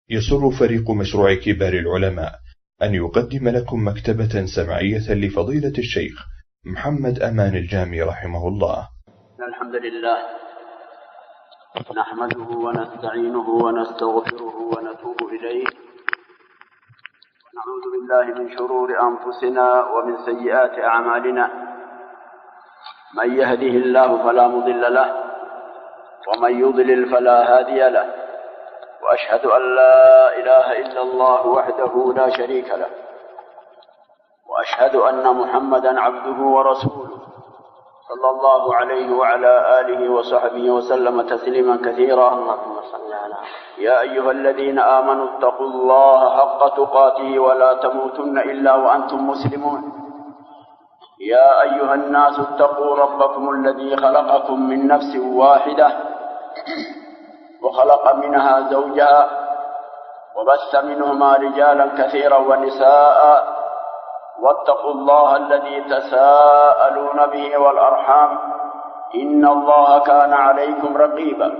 يسر فريق مشروع كبار العلماء أن يقدم لكم مكتبة سمعية لفضيلة الشيخ محمد أمان الجامي رحمه الله. الحمد لله نحمده ونستعينه ونستغفره ونتوب إليه، ونعوذ بالله من شرور أنفسنا ومن سيئات أعمالنا. من يهده الله فلا مضل له، ومن يضلل فلا هادي له، وأشهد أن لا إله إلا الله وحده لا شريك له، وأشهد أن محمدًا عبده ورسوله صلى الله عليه وعلى آله وصحبه وسلم تسليما كثيرا. اللهم صل على يا أيها الذين آمنوا اتقوا الله حق تقاته ولا تموتن إلا وأنتم مسلمون. يا أيها الناس اتقوا ربكم الذي خلقكم من نفس واحدة وخلق منها زوجها وبث منهما رجالا كثيرا ونساء، واتقوا الله الذي تساءلون به والأرحام إن الله كان عليكم رقيبا.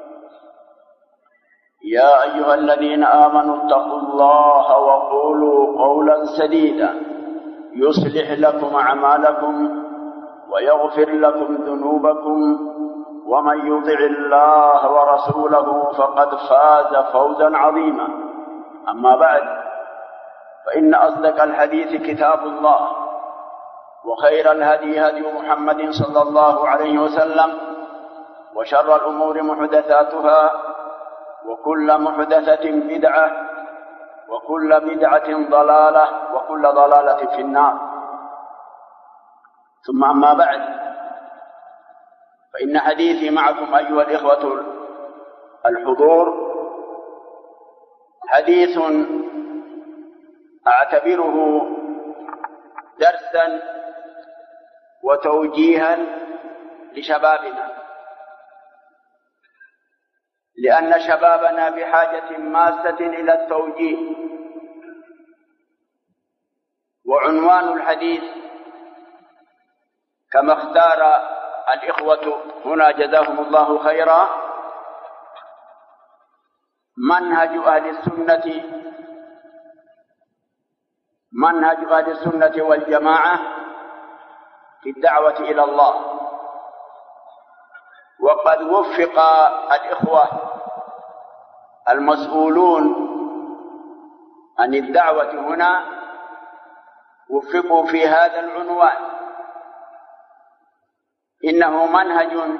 يا أيها الذين آمنوا اتقوا الله وقولوا قولا سديدا يصلح لكم أعمالكم ويغفر لكم ذنوبكم، ومن يطع الله ورسوله فقد فاز فوزا عظيما. أما بعد، فإن أصدق الحديث كتاب الله، وخير الهدي هدي محمد صلى الله عليه وسلم، وشر الأمور محدثاتها، وكل محدثة بدعة، وكل بدعة ضلالة، وكل ضلالة في النار. ثم أما بعد، فإن حديثي معكم أيها الإخوة الحضور حديث أعتبره درسا وتوجيها لشبابنا، لأن شبابنا بحاجة ماسة إلى التوجيه. وعنوان الحديث كما اختار الإخوة هنا جزاهم الله خيرا: منهج أهل السنة والجماعة في الدعوة إلى الله. وقد وفق الإخوة المسؤولون عن الدعوة هنا، وفقوا في هذا العنوان. إنه منهج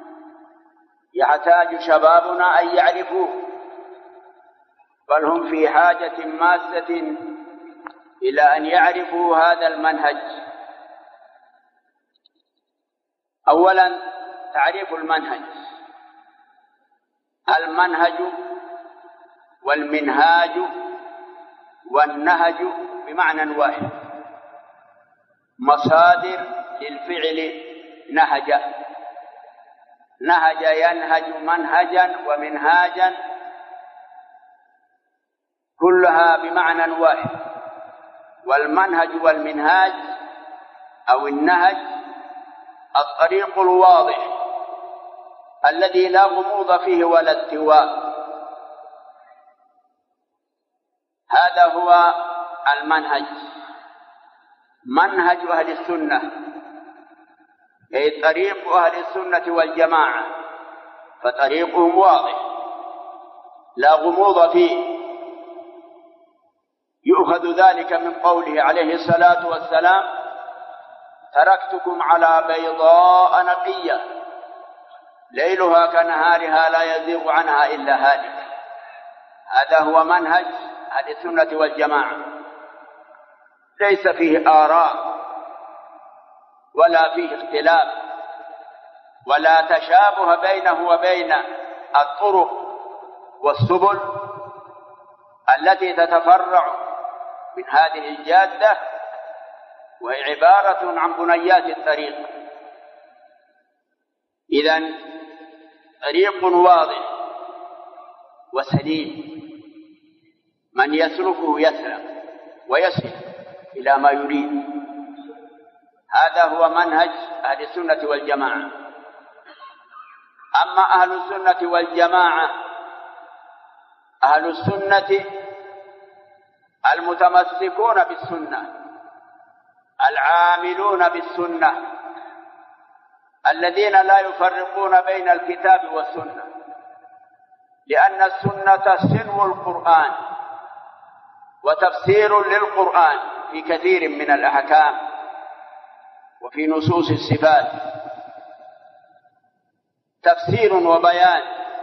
يحتاج شبابنا أن يعرفوه، بل هم في حاجة ماسة إلى أن يعرفوا هذا المنهج. أولا، تعريف المنهج. المنهج والمنهاج والنهج بمعنى واحد، مصادر للفعل نهج. نهج ينهج منهجا ومنهاجا، كلها بمعنى واحد. والمنهج والمنهاج أو النهج الطريق الواضح الذي لا غموض فيه ولا التواء، هذا هو المنهج. منهج أهل السنة أي طريق أهل السنة والجماعة، فطريقهم واضح لا غموض فيه. يؤخذ ذلك من قوله عليه الصلاة والسلام: تركتكم على بيضاء نقية ليلها كنهارها لا يزيغ عنها إلا هالك. هذا هو منهج أهل السنة والجماعة، ليس فيه آراء ولا فيه اختلاف ولا تشابه بينه وبين الطرق والسبل التي تتفرع من هذه الجادة، وهي عبارة عن بنيات الطريق. إذن طريق واضح وسليم، من يسلكه يسلم ويصل إلى ما يريد. هذا هو منهج أهل السنة والجماعة. أما أهل السنة والجماعة أهل السنة المتمسكون بالسنة العاملون بالسنة الذين لا يفرقون بين الكتاب والسنة، لأن السنة سنو القرآن وتفسير للقرآن في كثير من الأحكام وفي نصوص الصفات تفسير وبيان.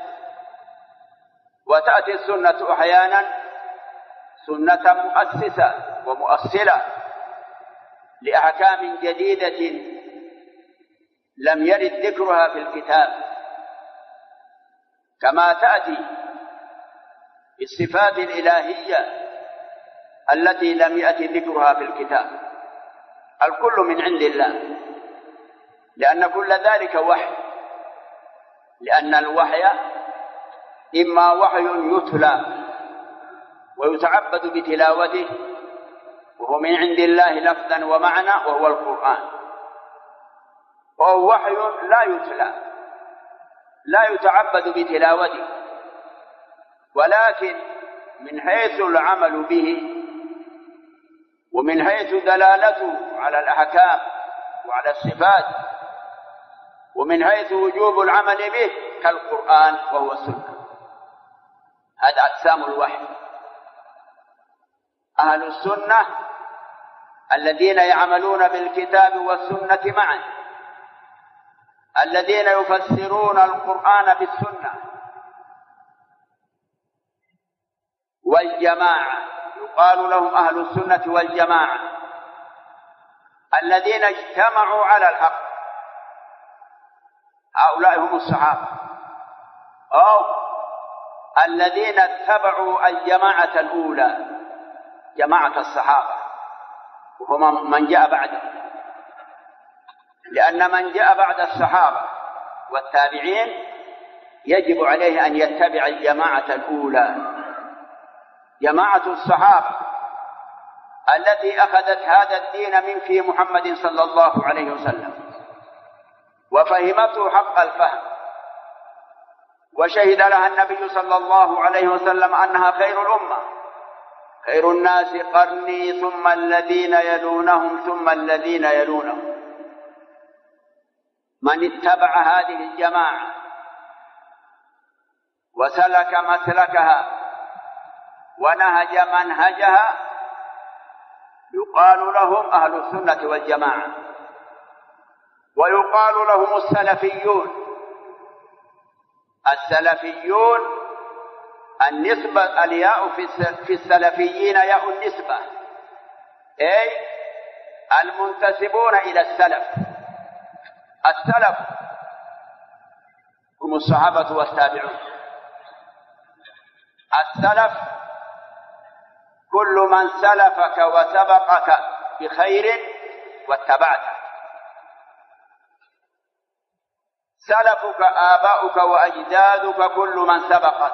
وتأتي السنة أحيانا سنة مؤسسة ومؤصلة لأحكام جديدة لم يرد ذكرها في الكتاب، كما تأتي الصفات الإلهية التي لم يأتي ذكرها في الكتاب. الكل من عند الله، لأن كل ذلك وحي، لأن الوحي إما وحي يتلى ويتعبد بتلاوته وهو من عند الله لفظا ومعنى وهو القرآن، وهو وحي لا يتلى لا يتعبد بتلاوته، ولكن من حيث العمل به ومن حيث دلالته على الأحكام وعلى الصفات ومن حيث وجوب العمل به كالقرآن وهو السنة. هذا أقسام الوحي. أهل السنة الذين يعملون بالكتاب والسنة معا، الذين يفسرون القرآن بالسنة، والجماعة يقال لهم أهل السنة والجماعة، الذين اجتمعوا على الحق. هؤلاء هم الصحابة، أو الذين اتبعوا الجماعة الأولى جماعة الصحابة وهم من جاء بعدهم، لأن من جاء بعد الصحابة والتابعين يجب عليه أن يتبع الجماعة الأولى، جماعة الصحابة التي أخذت هذا الدين من في محمد صلى الله عليه وسلم وفهمته حق الفهم، وشهد لها النبي صلى الله عليه وسلم أنها خير الأمة، خير الناس قرني ثم الذين يلونهم ثم الذين يلونهم. من اتبع هذه الجماعة وسلك مسلكها ونهج منهجها يقال لهم أهل السنة والجماعة، ويقال لهم السلفيون. السلفيون النسبة الياء في السلفيين ياء النسبة، أي المنتسبون إلى السلف. السلف هم الصحابة والتابعون. السلف كل من سلفك وسبقك بخير واتبعته. سلفك آباؤك وأجدادك كل من سبقك.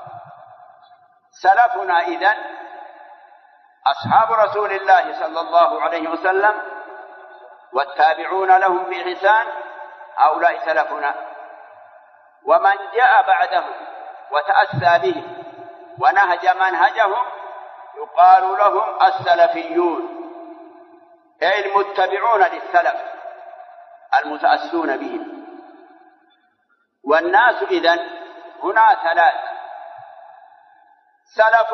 سلفنا إذن أصحاب رسول الله صلى الله عليه وسلم والتابعون لهم بإحسان، هؤلاء سلفنا. ومن جاء بعدهم وتأسى بهم ونهج منهجهم يقال لهم السلفيون، أي المتبعون للسلف المتأسون بهم. والناس إذن هنا ثلاث: سلف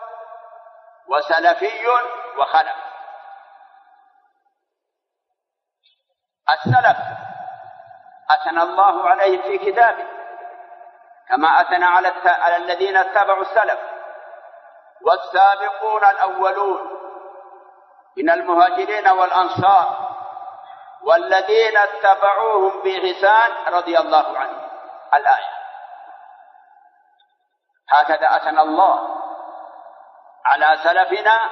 وسلفي وخلف. السلف أثنى الله عليه في كتابه كما أثنى على الذين اتبعوا السلف: والسابقون الأولون من المهاجرين والأنصار والذين اتبعوهم بإحسان رضي الله عنهم. الآية. هكذا أثنى الله على سلفنا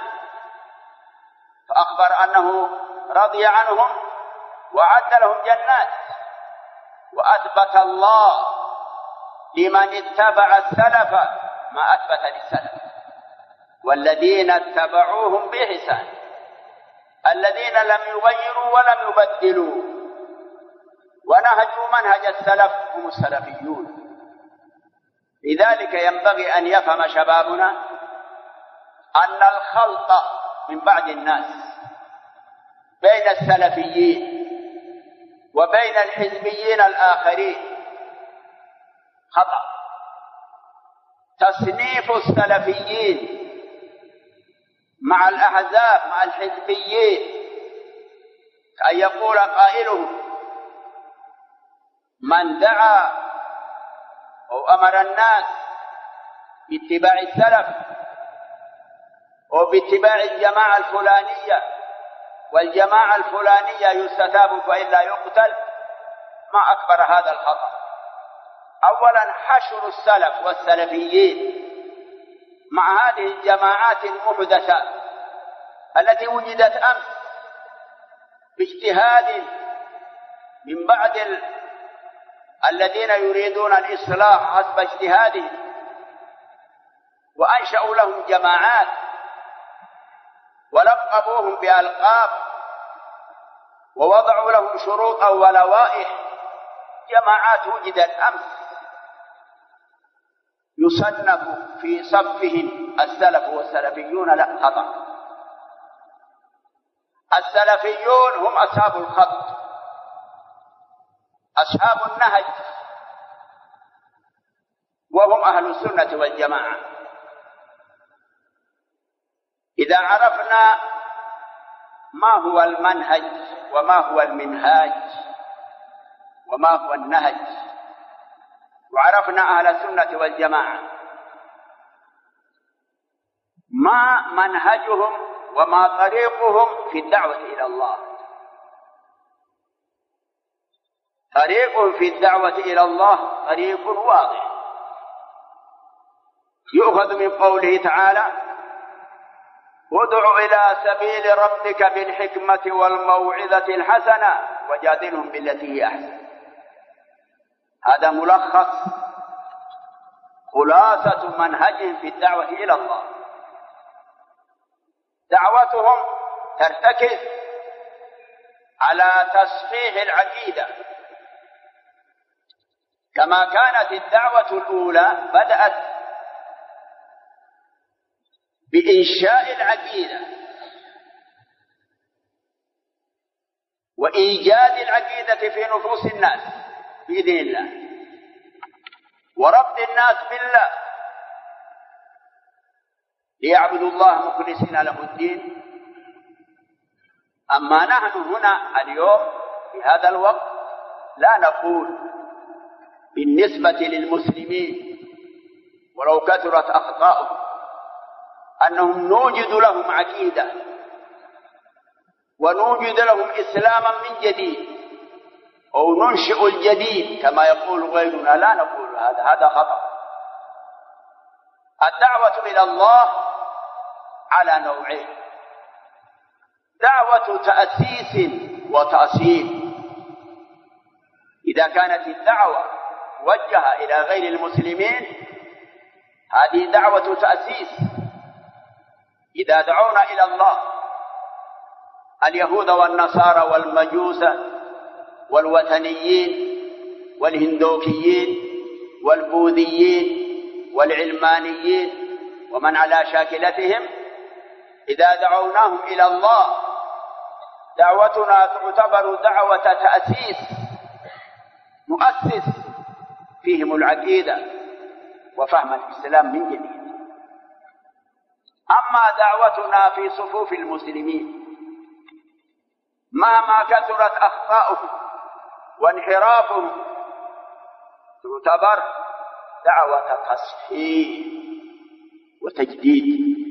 فأخبر أنه رضي عنهم وأعد لهم جنات، وأثبت الله لمن اتبع السلف ما أثبت للسلف: والذين اتبعوهم بإحسان، الذين لم يغيروا ولم يبدلوا ونهجوا منهج السلف هم السلفيون. لذلك ينبغي أن يفهم شبابنا أن الخلط من بعض الناس بين السلفيين وبين الحزبيين الآخرين خطأ. تصنيف السلفيين مع الأحزاب مع الحزبيين كأن يقول قائلهم: من دعا أو أمر الناس باتباع السلف وباتباع الجماعة الفلانية والجماعة الفلانية يستتاب فإلا يقتل، ما أكبر هذا الخطأ. أولا حشر السلف والسلفيين مع هذه الجماعات المحدثة التي وجدت أمس باجتهاد من بعض الذين يريدون الإصلاح حسب اجتهادهم، وأنشأوا لهم جماعات ولقبوهم بألقاب ووضعوا لهم شروطا ولوائح. جماعات وجدت أمس يصنف في صفهم السلف والسلفيون، لا، خطأ. السلفيون هم أصحاب الخط، أصحاب النهج، وهم أهل السنة والجماعة. إذا عرفنا ما هو المنهج وما هو المنهاج وما هو النهج، وعرفنا أهل السنة والجماعة ما منهجهم وما طريقهم في الدعوة إلى الله. طريق في الدعوة إلى الله طريق واضح، يؤخذ من قوله تعالى: ادع إلى سبيل ربك بالحكمة والموعظة الحسنة وجادلهم بالتي هي أحسن. هذا ملخص خلاصة منهجهم في الدعوة إلى الله. دعوتهم ترتكز على تصحيح العقيدة، كما كانت الدعوة الأولى بدأت بإنشاء العقيدة وإيجاد العقيدة في نفوس الناس بإذن الله، وربط الناس بالله ليعبدوا الله مخلصين له الدين. أما نحن هنا اليوم في هذا الوقت لا نقول بالنسبة للمسلمين ولو كثرت أخطاؤهم أنهم نوجد لهم عقيدة ونوجد لهم إسلاما من جديد أو ننشئ الجديد كما يقول غيرنا. لا نقول هذا خطأ. الدعوة إلى الله على نوعين: دعوة تأسيس وتأصيل. إذا كانت الدعوة موجهة إلى غير المسلمين هذه دعوة تأسيس. إذا دعونا إلى الله اليهود والنصارى والمجوس والوثنيين والهندوكيين والبوذيين والعلمانيين ومن على شاكلتهم، إذا دعوناهم إلى الله دعوتنا تعتبر دعوة تأسيس، نؤسس فيهم العقيدة وفهم الإسلام من جديد. أما دعوتنا في صفوف المسلمين مهما كثرت أخطاؤهم وانحرافهم تعتبر دعوة تصحيح وتجديد.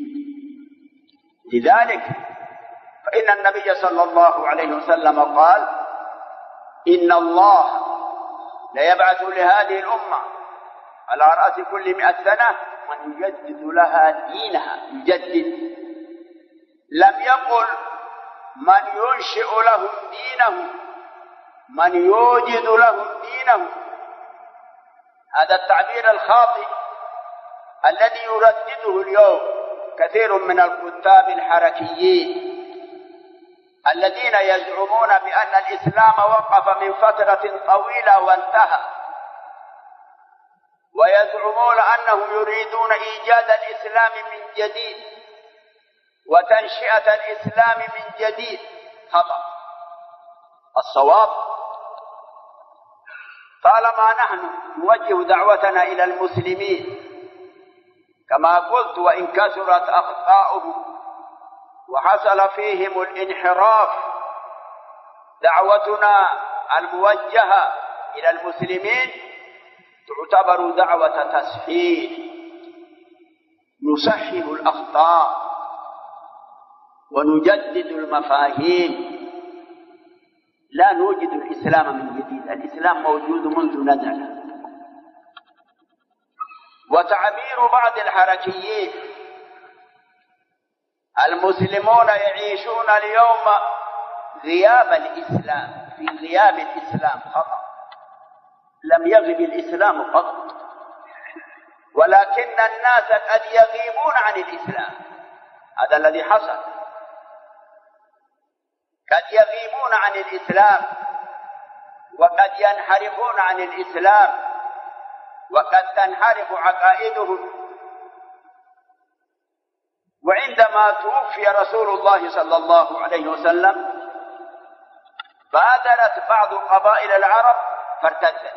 لذلك فإن النبي صلى الله عليه وسلم قال: إن الله ليبعث لهذه الأمة على رأس كل 100 سنة من يجدد لها دينها. يجدد، لم يقل من ينشئ لهم دينهم، من يوجد لهم دينهم. هذا التعبير الخاطئ الذي يردده اليوم كثير من الكتاب الحركيين الذين يزعمون بأن الإسلام وقف من فترة طويلة وانتهى، ويزعمون أنهم يريدون إيجاد الإسلام من جديد وتنشئة الإسلام من جديد. خطأ. الصواب طالما نحن نوجه دعوتنا إلى المسلمين كما قلت وإن كثرت أخطاؤهم وحصل فيهم الانحراف، دعوتنا الموجهة إلى المسلمين تعتبر دعوة تصحيح، نصحح الأخطاء ونجدد المفاهيم، لا نوجد الإسلام من جديد، الإسلام موجود منذ نزل. وتعبير بعض الحركيين المسلمون يعيشون اليوم غياب الإسلام، في غياب الإسلام، خطأ. لم يغب الإسلام قط، ولكن الناس قد يغيبون عن الإسلام، هذا الذي حصل. قد يغيبون عن الإسلام وقد ينحرفون عن الإسلام وقد تنحرف عقائدهم. وعندما توفي رسول الله صلى الله عليه وسلم بادرت بعض قبائل العرب فارتدت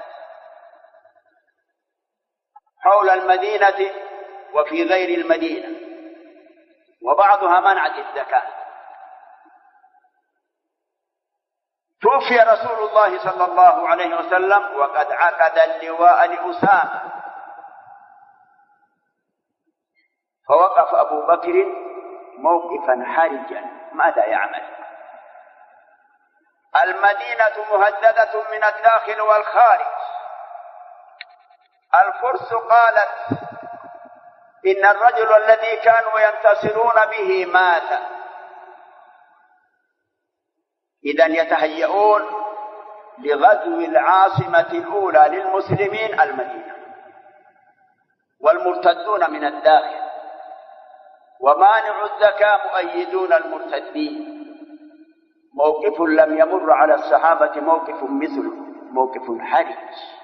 حول المدينة وفي غير المدينة، وبعضها منعت الزكاة. توفي رسول الله صلى الله عليه وسلم وقد عقد اللواء لأسامة، فوقف أبو بكر موقفا حرجا، ماذا يعمل؟ المدينة مهددة من الداخل والخارج. الفرس قالت إن الرجل الذي كانوا ينتصرون به مات، إذن يتهيئون لغزو العاصمة الأولى للمسلمين المدينة، والمرتدون من الداخل ومانع الزكاة مؤيدون المرتدين. موقف لم يمر على الصحابة موقف مثله، موقف حرج.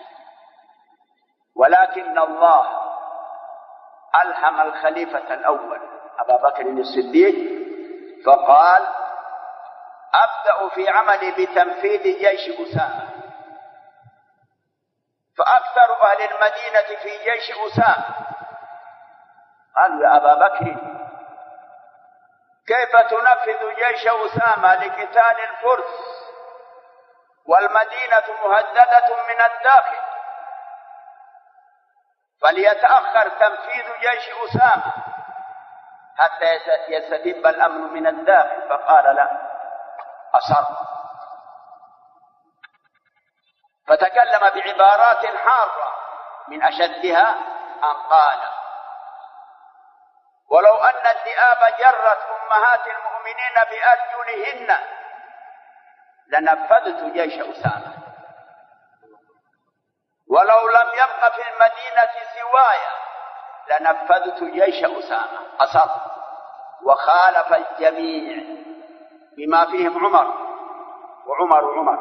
ولكن الله ألهم الخليفة الأول أبا بكر الصديق فقال أبدأ في عملي بتنفيذ جيش أسامة. فأكثر أهل المدينة في جيش أسامة قالوا يا أبا بكر كيف تنفذ جيش أسامة لقتال الفرس والمدينة مهددة من الداخل؟ فليتأخر تنفيذ جيش أسامة حتى يستتب الأمن من الداخل. فقال لا، أصر، فتكلم بعبارات حارة من أشدها أن قال ولو أن الذئاب جرت أمهات المؤمنين بأرجلهن لنفذت جيش أسامة، ولو لم يبق في المدينة سواي لنفذت جيش أسامة. أصر وخالف الجميع بما فيهم عمر وعمر.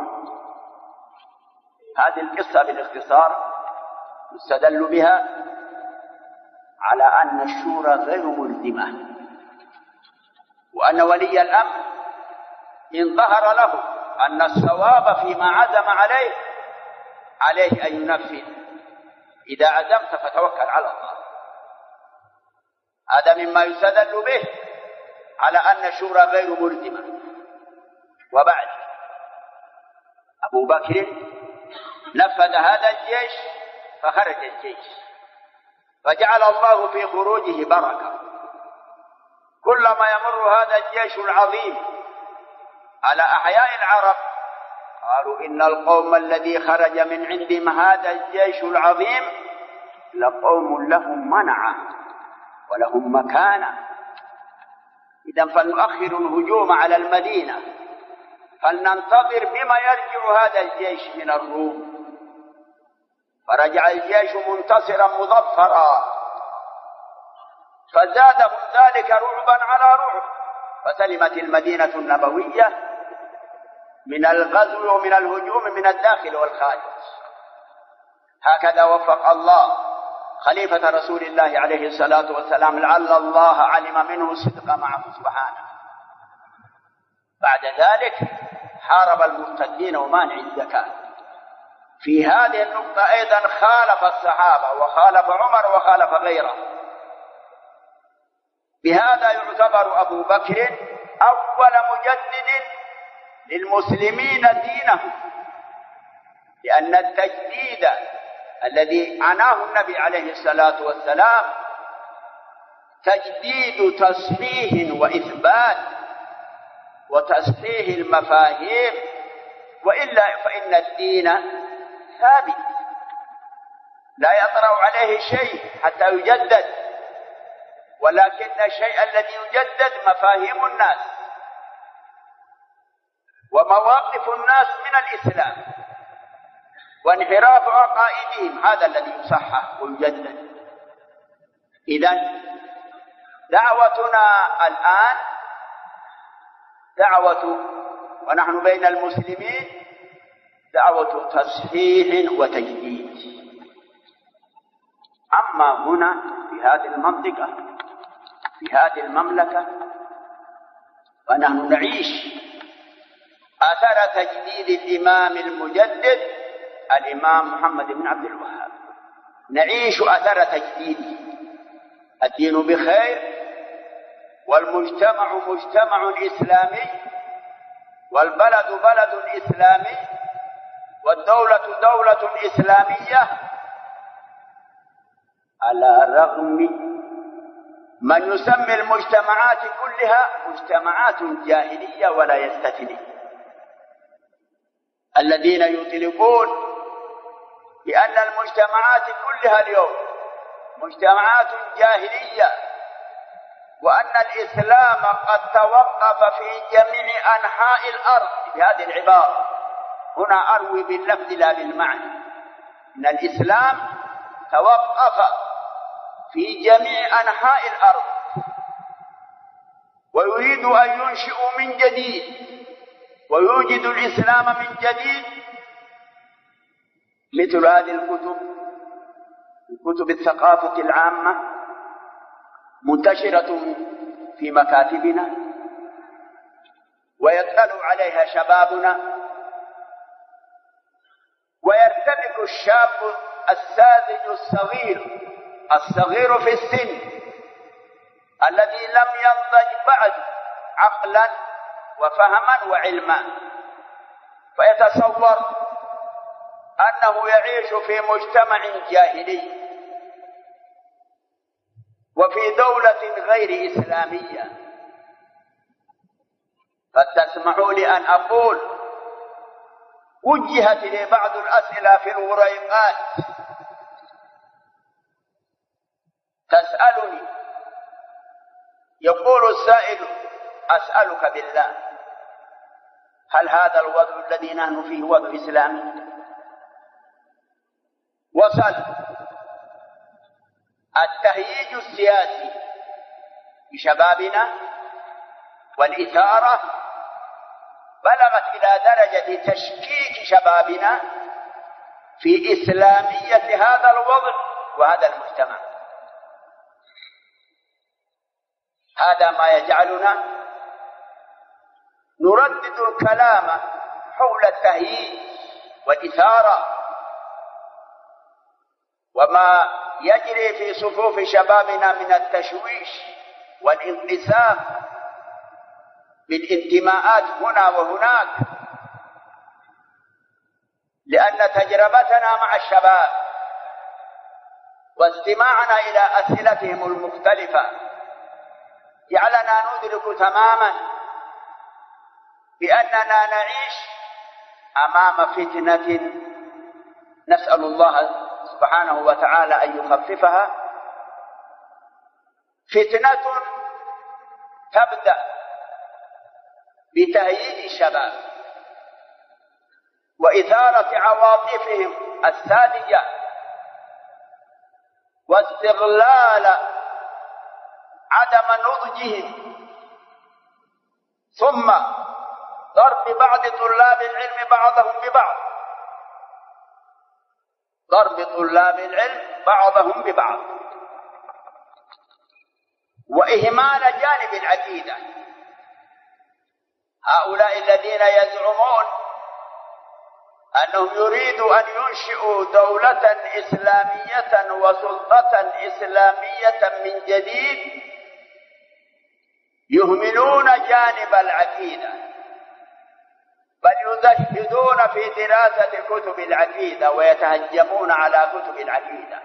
هذه القصة بالاختصار يستدل بها على أن الشورى غير ملزمة، وأن ولي الأمر إن ظهر له أن الصواب فيما عزم عليه أن ينفذ. إذا عزمت فتوكل على الله. هذا مما يستدل به على أن الشورى غير ملزمة. وبعد أبو بكر نفذ هذا الجيش فخرج الجيش، فجعل الله في خروجه بركة. كلما يمر هذا الجيش العظيم على أحياء العرب قالوا إن القوم الذي خرج من عندهم هذا الجيش العظيم لقوم لهم منعة ولهم مكانة. إذن فلنؤخر الهجوم على المدينة، فلننتظر بما يرجع هذا الجيش من الروم. فرجع الجيش منتصرا مظفرا، فزادهم ذلك رعبا على رعب، فسلمت المدينة النبوية من الغزو ومن الهجوم من الداخل والخارج. هكذا وفق الله خليفة رسول الله عليه الصلاة والسلام، لعل الله علم منه الصدق معه سبحانه. بعد ذلك حارب المرتدين ومانع الزكاة. في هذه النقطة أيضا خالف الصحابة وخالف عمر وخالف غيره. بهذا يعتبر أبو بكر أول مجدد للمسلمين دينهم، لأن التجديد الذي عناه النبي عليه الصلاة والسلام تجديد تصحيح وإثبات وتصحيح المفاهيم، وإلا فإن الدين ثابت لا يطرأ عليه شيء حتى يجدد، ولكن الشيء الذي يجدد مفاهيم الناس ومواقف الناس من الإسلام وانحراف عقائدهم، هذا الذي يصحح ويجدد. إذن دعوتنا الآن دعوة، ونحن بين المسلمين، دعوة تصحيح وتجديد. أما هنا في هذه المنطقة في هذه المملكة ونحن نعيش أثر تجديد الإمام المجدد الإمام محمد بن عبد الوهاب، نعيش أثر تجديده. الدين بخير، والمجتمع مجتمع إسلامي، والبلد بلد إسلامي، والدولة دولة إسلامية، على الرغم من يسمي المجتمعات كلها مجتمعات جاهلية ولا يستثني. الذين يطلقون بأن المجتمعات كلها اليوم مجتمعات جاهلية، وأن الإسلام قد توقف في جميع أنحاء الأرض بهذه العبارة. هنا أروي باللفظ لا بالمعنى، إن الإسلام توقف في جميع أنحاء الأرض ويريد أن ينشئ من جديد ويوجد الإسلام من جديد. مثل هذه الكتب، كتب الثقافة العامة، منتشرة في مكاتبنا ويطلع عليها شبابنا، ويرتبك الشاب الساذج الصغير في السن الذي لم ينضج بعد عقلا وفهما وعلما، فيتصور أنه يعيش في مجتمع جاهلي وفي دولة غير إسلامية. فتسمحوا لي أن أقول وجهت لي بعض الأسئلة في الوريقات تسألني، يقول السائل: أسألك بالله، هل هذا الوضع الذي نحن فيه وضع إسلامي؟ وصل التهييج السياسي بشبابنا والإثارة بلغت إلى درجة تشكيك شبابنا في إسلامية هذا الوضع وهذا المجتمع. هذا ما يجعلنا نردد الكلام حول التهييج والإثارة وما يجري في صفوف شبابنا من التشويش والانقسام بالانتماءات هنا وهناك، لأن تجربتنا مع الشباب واستماعنا إلى أسئلتهم المختلفة جعلنا ندرك تماما بأننا نعيش أمام فتنة نسأل الله سبحانه وتعالى أن يخففها، فتنة تبدأ بتهييج الشباب وإثارة عواطفهم الساذجة واستغلال عدم نضجهم، ثم ضرب بعض طلاب العلم بعضهم ببعض، ضرب طلاب العلم بعضهم ببعض، وإهمال جانب العقيدة. هؤلاء الذين يزعمون أنهم يريدوا أن ينشئوا دولة إسلامية وسلطة إسلامية من جديد يهملون جانب العقيدة، بل يزهدون في دراسة كتب العقيدة ويتهجمون على كتب العقيدة.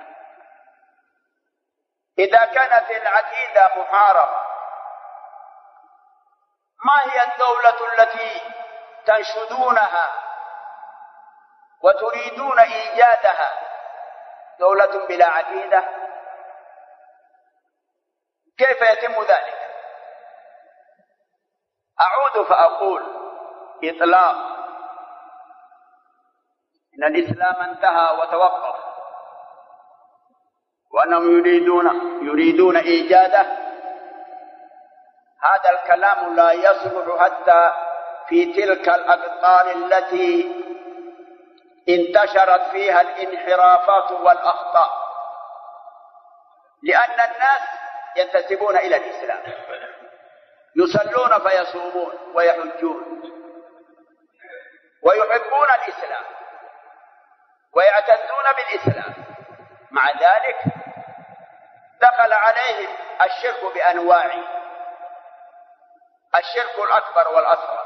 إذا كانت العقيدة محاربة، ما هي الدولة التي تنشدونها وتريدون إيجادها؟ دولة بلا عقيدة؟ كيف يتم ذلك؟ أعود فأقول إطلاق إن الإسلام انتهى وتوقف، وأنهم يريدون إيجاده، هذا الكلام لا يصلح حتى في تلك الأقطار التي انتشرت فيها الانحرافات والأخطاء، لأن الناس ينتسبون إلى الإسلام، يصلون فيصومون ويحجون ويحبون الإسلام ويعتزون بالإسلام، مع ذلك دخل عليهم الشرك بأنواعه، الشرك الأكبر والأصغر،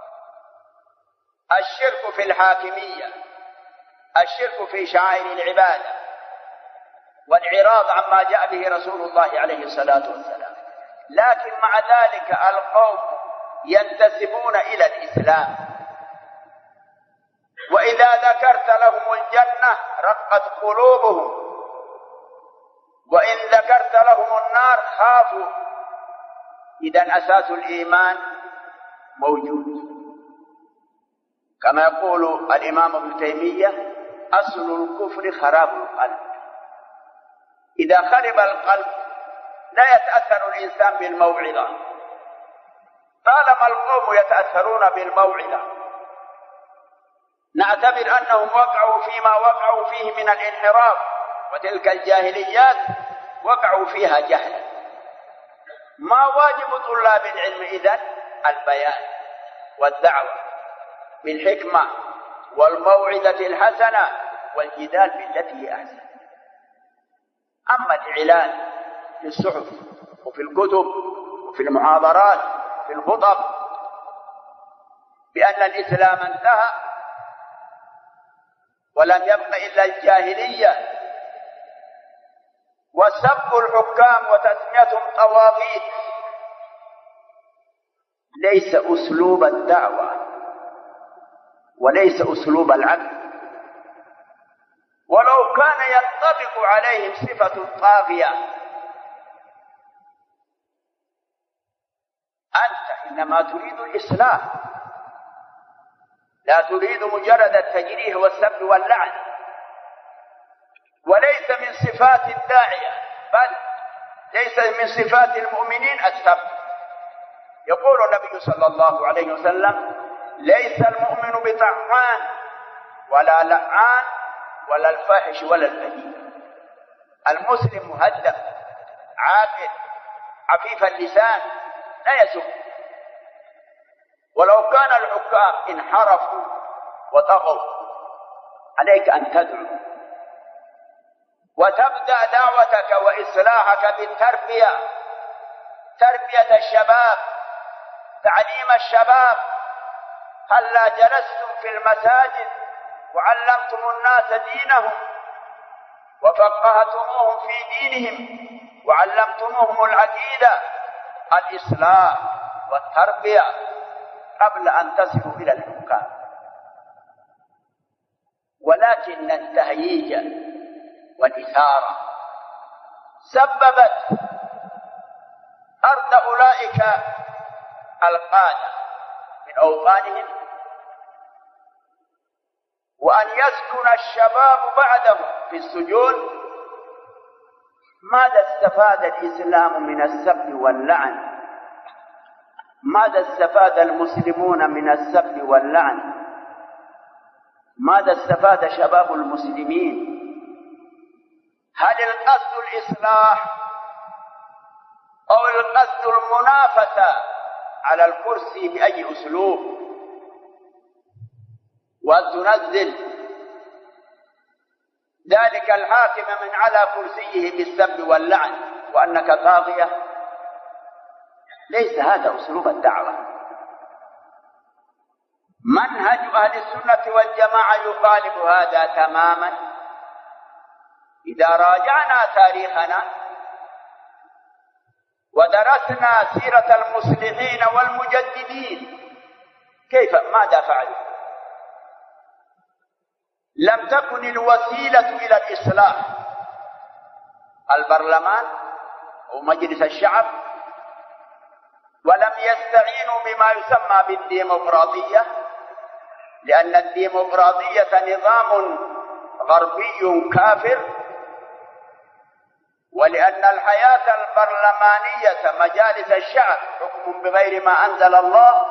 الشرك في الحاكمية، الشرك في شعائر العبادة، والإعراض عما جاء به رسول الله عليه الصلاة والسلام. لكن مع ذلك القوم ينتسبون إلى الإسلام، وإذا ذكرت لهم الجنة رقت قلوبهم، وإن ذكرت لهم النار خافوا. إذن أساس الإيمان موجود، كما يقول الإمام ابن تيمية: أصل الكفر خراب القلب. إذا خرب القلب لا يتأثر الإنسان بالموعظة، طالما القوم يتأثرون بالموعظة نعتبر أنهم وقعوا فيما وقعوا فيه من الانحراف، وتلك الجاهليات وقعوا فيها جهلا. ما واجب طلاب العلم إذن؟ البيان والدعوة بالحكمة والموعظة الحسنة والجدال بالتي هي أحسن. أما الإعلان في الصحف وفي الكتب وفي المحاضرات وفي الخطب بأن الإسلام انتهى ولم يبق إلا الجاهلية، وسب الحكام وتسميتهم طواغيت، ليس أسلوب الدعوة وليس أسلوب العدل. ولو كان ينطبق عليهم صفة الطاغية، أنت إنما تريد الإصلاح، لا تريد مجرد التجريح والسب واللعن، وليس من صفات الداعية، بل ليس من صفات المؤمنين السب. يقول النبي صلى الله عليه وسلم: ليس المؤمن بطعان ولا لعان ولا الفاحش ولا البذيء. المسلم مهذب عاقل عفيف اللسان لا يسب. ولو كان الحكام انحرفوا وطغوا عليك أن تدعو وتبدأ دعوتك وإصلاحك بالتربية، تربية الشباب، تعليم الشباب. هلا جلستم في المساجد وعلمتم الناس دينهم وفقهتموهم في دينهم وعلمتموهم العقيدة، الإصلاح والتربية قبل أن تصلوا إلى الحكام. ولكن التهييج والإثارة سببت أرض أولئك القادة من أوطانهم، وأن يسكن الشباب بعدهم في السجون. ماذا استفاد الإسلام من السب واللعن؟ ماذا استفاد المسلمون من السب واللعن؟ ماذا استفاد شباب المسلمين هل القصد الإصلاح أو القصد المنافسة على الكرسي بأي أسلوب، وأن تنزل ذلك الحاكم من على كرسيه بالسب واللعن وأنك طاغية؟ ليس هذا أسلوب الدعوة. منهج أهل السنة والجماعة يخالف هذا تماما. إذا راجعنا تاريخنا ودرسنا سيرة المصلحين والمجددين ماذا فعلوا؟ لم تكن الوسيلة إلى الإصلاح البرلمان أو مجلس الشعب، ولم يستعينوا بما يسمى بالديمقراطية، لأن الديمقراطية نظام غربي كافر، ولأن الحياة البرلمانية مجالس الشعب حكم بغير ما أنزل الله.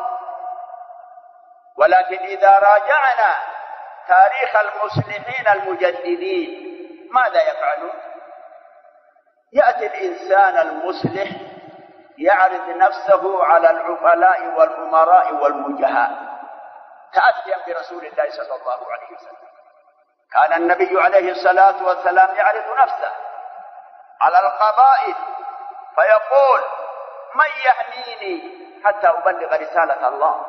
ولكن إذا راجعنا تاريخ المصلحين المجددين ماذا يفعلون؟ يأتي الإنسان المصلح يعرض نفسه على العقلاء والأمراء والوجهاء تأسيا برسول الله صلى الله عليه وسلم. كان النبي عليه الصلاة والسلام يعرض نفسه على القبائل فيقول: من يحميني حتى أبلغ رسالة الله؟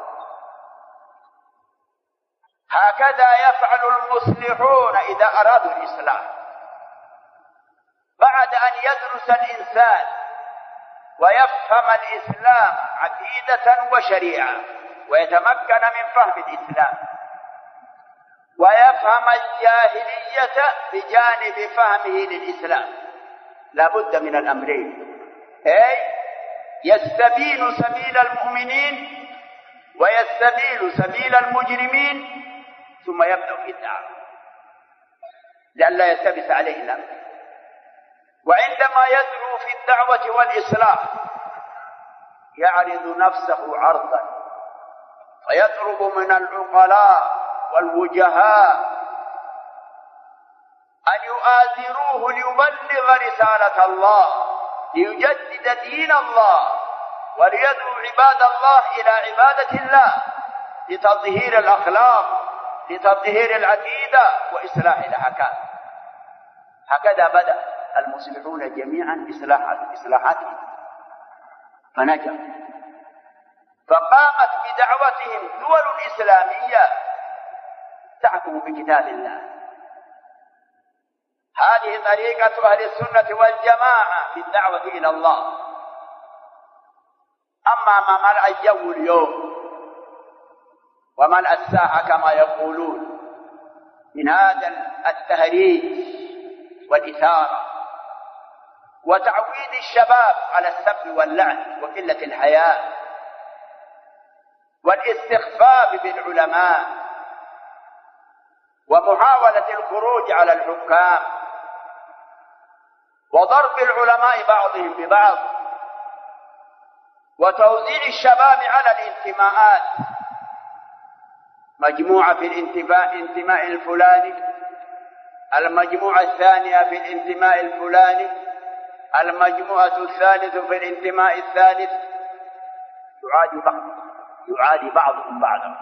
هكذا يفعل المصلحون إذا أرادوا الإصلاح. بعد أن يدرس الإنسان ويفهم الإسلام عقيدة وشريعة ويتمكن من فهم الإسلام، ويفهم الجاهلية بجانب فهمه للإسلام، لا بد من الأمرين: أي يستبين سبيل المؤمنين ويستبين سبيل المجرمين، ثم يبدأ في الدعوة لئلا يلتبس عليه الأمر. وعندما يدعو في الدعوة والإصلاح يعرض نفسه عرضا، فيطلب من العقلاء والوجهاء أن يؤازروه ليبلغ رسالة الله، ليجدد دين الله، وليدعو عباد الله إلى عبادة الله، لتطهير الأخلاق، لتطهير العقيدة، وإصلاح الأحكام. هكذا بدأ المصلحون جميعا إصلاحاتهم فنجوا، فقامت بدعوتهم دول إسلامية تحكم بكتاب الله. هذه طريقة أهل السنة والجماعة في الدعوة إلى الله. أما ما ملأ الجو اليوم وملأ الساحة كما يقولون من هذا التهريج والإثارة وتعويد الشباب على السب واللعن وقلة الحياء والاستخفاف بالعلماء ومحاولة الخروج على الحكام وضرب العلماء بعضهم ببعض وتوزيع الشباب على الانتماءات، مجموعة في الانتماء الفلاني، المجموعة الثانية في الانتماء الفلاني، المجموعة الثالثة في الانتماء الثالث، يعادي بعضهم بعضا.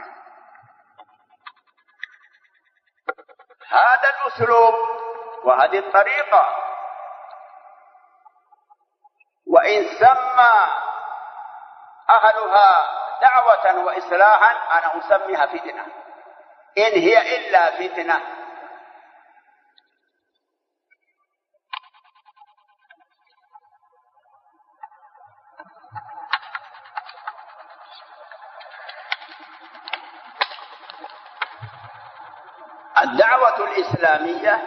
هذا الأسلوب وهذه الطريقة وإن سمى أهلها دعوة وإصلاحا أنا أسميها فتنة، إن هي إلا فتنة. الدعوة الإسلامية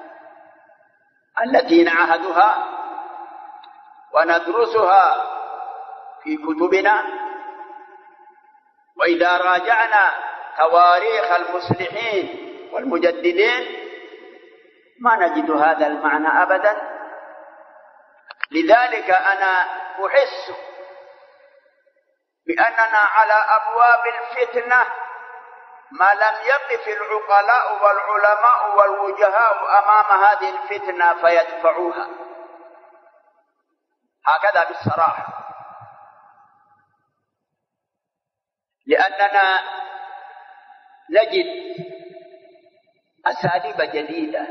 التي نعهدها وندرسها في كتبنا، وإذا راجعنا تواريخ المصلحين والمجددين ما نجد هذا المعنى أبدا. لذلك أنا أحس بأننا على أبواب الفتنة ما لم يقف العقلاء والعلماء والوجهاء أمام هذه الفتنة فيدفعوها، هكذا بالصراحة، لأننا نجد أساليب جديدة.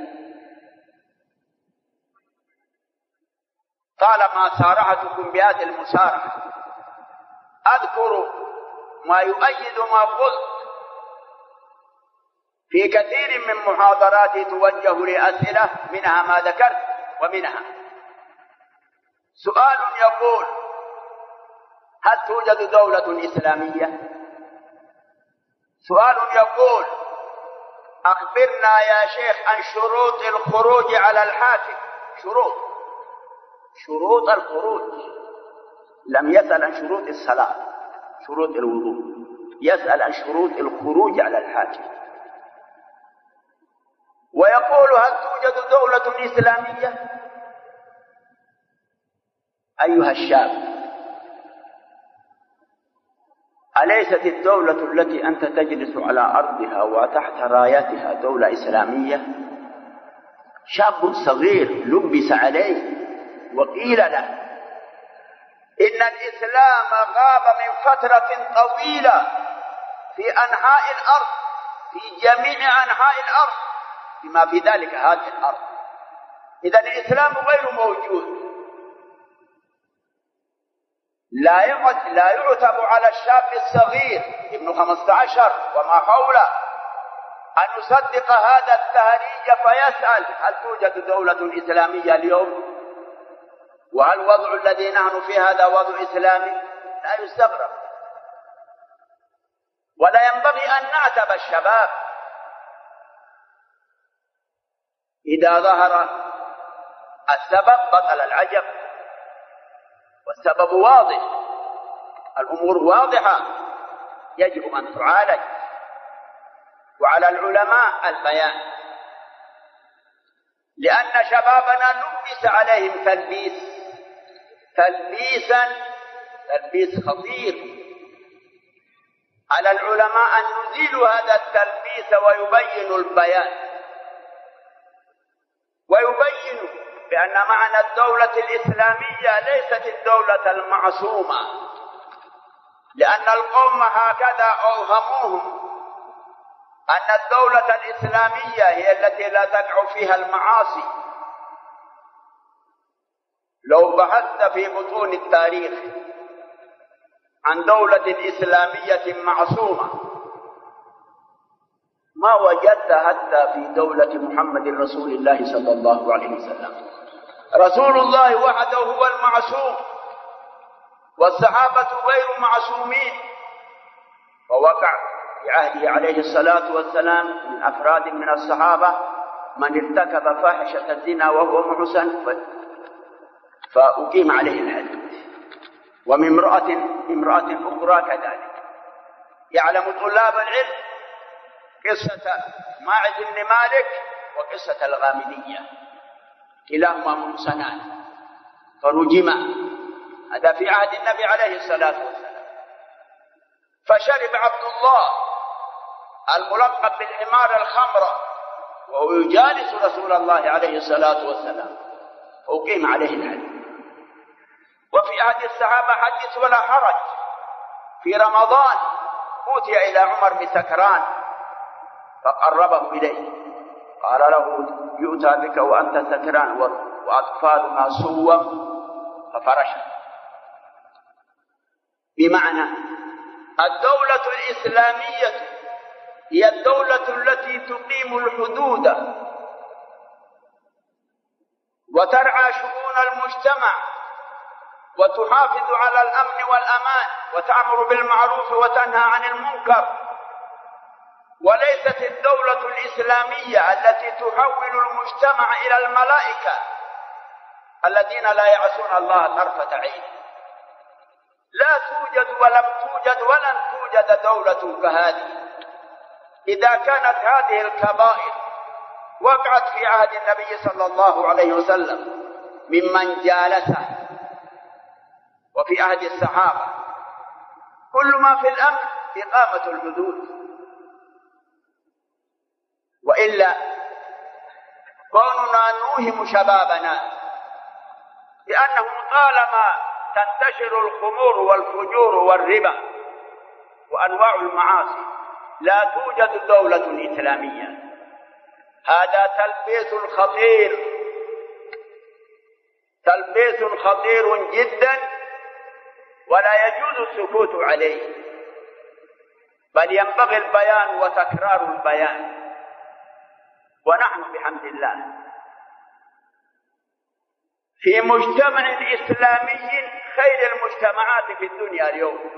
طالما صارحتكم بهذه المسارحة أذكر ما يؤيد ما قلت في كثير من محاضراتي توجه لي أسئلة، منها ما ذكرت، ومنها سؤال يقول: هل توجد دولة إسلامية؟ سؤال يقول: أخبرنا يا شيخ عن شروط الخروج على الحاكم. شروط الخروج. لم يسأل عن شروط الصلاة، شروط الوضوء، يسأل عن شروط الخروج على الحاكم. ويقول: هل توجد دولة إسلامية؟ أيها الشاب، أليست الدولة التي أنت تجلس على أرضها وتحت رايتها دولة إسلامية؟ شاب صغير لبس عليه وقيل له إن الإسلام غاب من فترة طويلة في أنحاء الأرض، في جميع أنحاء الأرض، بما في ذلك هذه الأرض. إذا الإسلام غير موجود. لا يعتب على الشاب الصغير ابن 15 وما حوله أن يصدق هذا التهريج فيسأل: هل توجد دولة إسلامية اليوم؟ وهل الوضع الذي نحن فيه هذا وضع إسلامي؟ لا يستغرب. ولا ينبغي أن نعتب الشباب إذا ظهر السبب بطل العجب، والسبب واضح، الأمور واضحة، يجب أن تعالج، وعلى العلماء البيان، لأن شبابنا لبس عليهم تلبيس خطير. على العلماء أن يزيلوا هذا التلبيس ويبينوا البيان، ويبينوا بأن معنى الدولة الإسلامية ليست الدولة المعصومة، لأن القوم هكذا أوهموهم أن الدولة الإسلامية هي التي لا تقع فيها المعاصي. لو بحثت في بطون التاريخ عن دولة إسلامية معصومة ما وجدت حتى في دولة محمد رسول الله صلى الله عليه وسلم. رسول الله وحده هو المعصوم، والصحابة غير معصومين. ووقع في عهده عليه الصلاة والسلام من أفراد من الصحابة من ارتكب فاحشة الزنا وهو محسن فأقيم عليه الحد، ومن امرأة أخرى كذلك. يعلم طلاب العلم قصة ماعز بن مالك وقصة الغامدية، كلاهما محسنان فرجما، هذا في عهد النبي عليه الصلاة والسلام. فشرب عبد الله الملقب بالحمار الخمر وهو يجالس رسول الله عليه الصلاة والسلام، أقيم عليه الحد. وفي عهد الصحابة حدث ولا حرج، في رمضان أوتي إلى عمر بسكران فقربه إليه، قال له: يؤتى بك وأنت سكران وأطفالها سوى ففرشت. بمعنى الدولة الإسلامية هي الدولة التي تقيم الحدود وترعى شؤون المجتمع وتحافظ على الأمن والأمان وتأمر بالمعروف وتنهى عن المنكر، وليست الدولة الإسلامية التي تحول المجتمع إلى الملائكة الذين لا يعصون الله طرفة عين. لا توجد ولم توجد ولن توجد دولة كهذه. إذا كانت هذه الكبائر وقعت في عهد النبي صلى الله عليه وسلم ممن جالسه، وفي عهد الصحابة، كل ما في الأمر إقامة الحدود وإلا كوننا نوهم شبابنا لأنه طالما تنتشر الخمور والفجور والربا وأنواع المعاصي لا توجد دولة إسلامية. هذا تلبيس خطير جدا، ولا يجوز السكوت عليه، بل ينبغي البيان وتكرار البيان. ونحن بحمد الله في مجتمع إسلامي خير المجتمعات في الدنيا اليوم.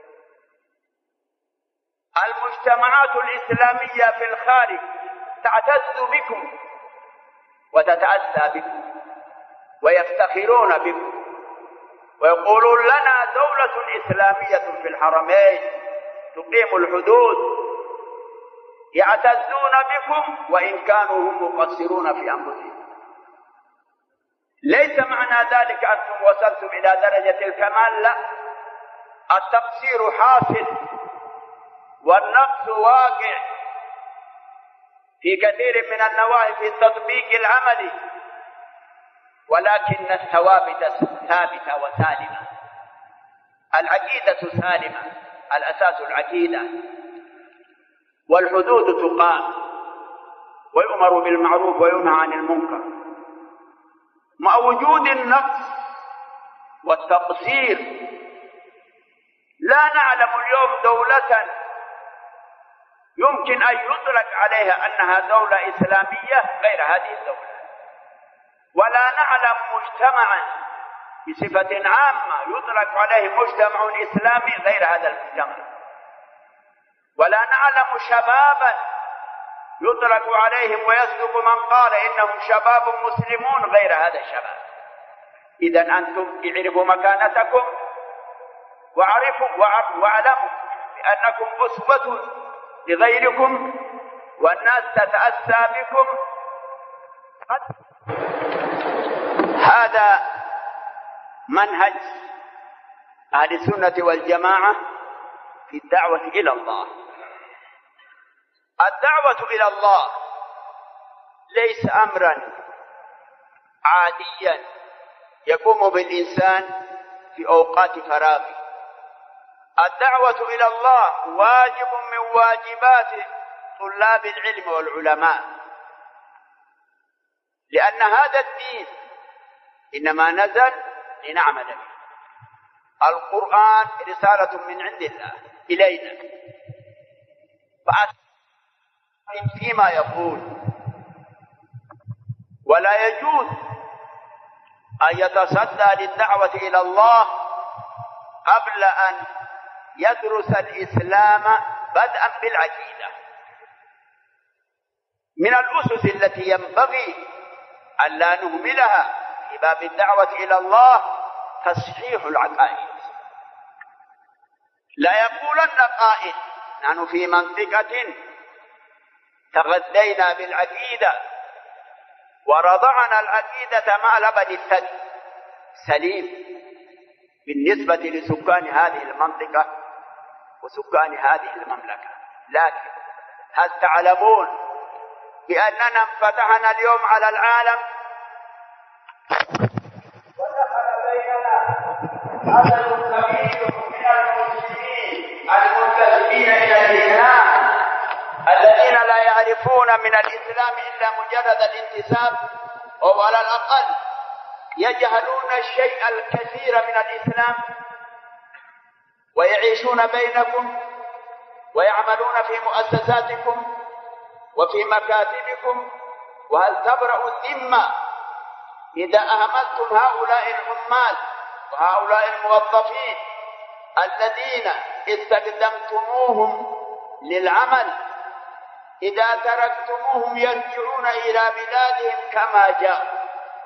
المجتمعات الإسلامية في الخارج تعتز بكم وتتأسى بكم ويفتخرون بكم ويقولون لنا دولة إسلامية في الحرمين تقيم الحدود، يعتزون بكم وإن كانوا هم مقصرون في أنفسهم. ليس معنى ذلك أنتم وصلتم إلى درجة الكمال، لا، التقصير حاصل والنقص واقع في كثير من النواحي في التطبيق العملي، ولكن الثوابت ثابتة وسالمة، العقيدة سالمة، الأساس العقيدة، والحدود تقام ويؤمر بالمعروف وينهى عن المنكر. مع وجود النقص والتقصير لا نعلم اليوم دولة يمكن أن يطلق عليها أنها دولة إسلامية غير هذه الدولة، ولا نعلم مجتمعا بصفة عامة يطلق عليه مجتمع إسلامي غير هذا المجتمع، ولا نعلم شبابا يطلق عليهم ويصدق من قال إنهم شباب مسلمون غير هذا الشباب. إذن أنتم اعرفوا مكانتكم واعلموا بأنكم أسوة لغيركم، والناس تتأسى بكم. هذا منهج أهل السنة والجماعة في الدعوة إلى الله. الدعوة إلى الله ليس أمرا عاديا يقوم بالإنسان في أوقات فراغه. الدعوة إلى الله واجب من واجبات طلاب العلم والعلماء، لأن هذا الدين إنما نزل لنعمل به. القرآن رسالة من عند الله إلينا، فيما يقول، ولا يجوز أن يتصدى للدعوة إلى الله قبل أن يدرس الإسلام بدءا بالعقيدة. من الأسس التي ينبغي أن لا نهملها في باب الدعوة إلى الله تصحيح العقائد. لا يقولن قائل نحن في منطقة تغذينا بالعقيدة ورضعنا العقيدة مع لبن الثدي، سليم بالنسبة لسكان هذه المنطقة وسكان هذه المملكة، لكن هل تعلمون بأننا انفتحنا اليوم على العالم ودخل بيننا عدد كبير من المسلمين المنتسبين إلى الإسلام الذين لا يعرفون من الإسلام إلا مجرد الانتساب، أو على الأقل يجهلون الشيء الكثير من الإسلام، ويعيشون بينكم ويعملون في مؤسساتكم وفي مكاتبكم. وهل تبرأ الذمة إذا أهملتم هؤلاء العمال وهؤلاء الموظفين الذين استخدمتموهم للعمل، إذا تركتموهم يرجعون إلى بلادهم كما جاءوا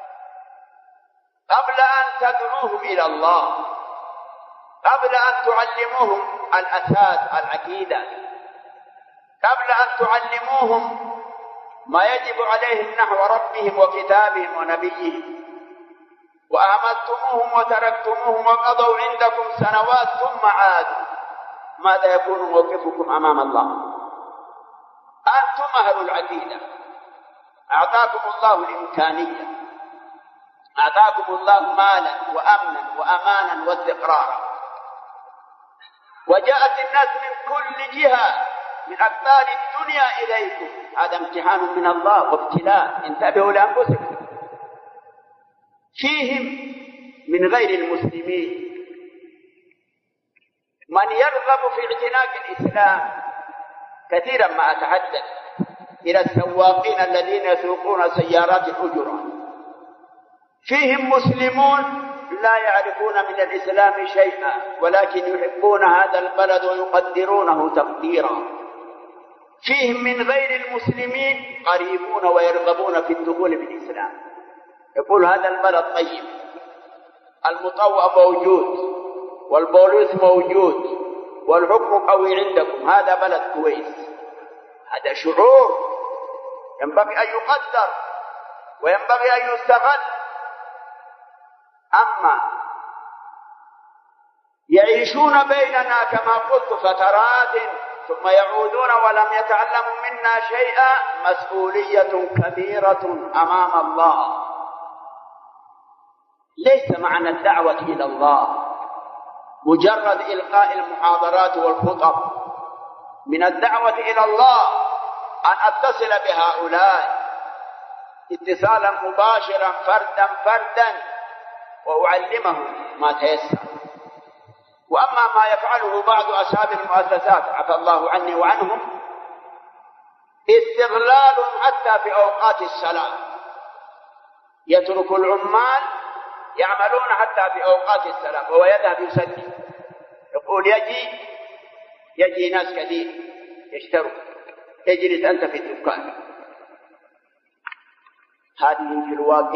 قبل أن تدعوهم إلى الله، قبل أن تعلموهم الأساس العقيدة، قبل أن تعلموهم ما يجب عليهم نحو ربهم وكتابهم ونبيهم، وأهملتموهم وتركتموهم وقضوا عندكم سنوات ثم عادوا، ماذا يكون موقفكم أمام الله؟ أنتم أهل العقيدة، أعطاكم الله الإمكانية، أعطاكم الله مالا وأمنا وأمانا واستقرارا، وجاءت الناس من كل جهة من أقطار الدنيا إليكم. هذا امتحان من الله وابتلاء، انتبهوا لأنفسكم. فيهم من غير المسلمين من يرغب في اعتناق الإسلام. كثيرا ما أتحدث إلى السواقين الذين يسوقون سيارات الأجرة، فيهم مسلمون لا يعرفون من الإسلام شيئا، ولكن يحبون هذا البلد ويقدرونه تقديرا. فيهم من غير المسلمين قريبون ويرغبون في الدخول بالإسلام، يقول هذا البلد طيب، المطوع موجود والبوليس موجود والحكم قوي عندكم، هذا بلد كويس. هذا شعور ينبغي أن يقدر وينبغي أن يستغل. أما يعيشون بيننا كما قلت فترات ثم يعودون ولم يتعلموا منا شيئا، مسؤولية كبيرة أمام الله. ليس معنى الدعوة إلى الله مجرد إلقاء المحاضرات والخطب. من الدعوة إلى الله أن أتصل بهؤلاء اتصالا مباشرا فردا فردا وأعلمهم ما تيسر. وأما ما يفعله بعض أصحاب المؤسسات عفى الله عني وعنهم، استغلال حتى في أوقات الصلاة، يترك العمال يعملون حتى في أوقات الصلاة وهو يذهب يصلي، يقول يجي ناس كثير يشتروا، اجلس أنت في الدكان. هذه في الواقع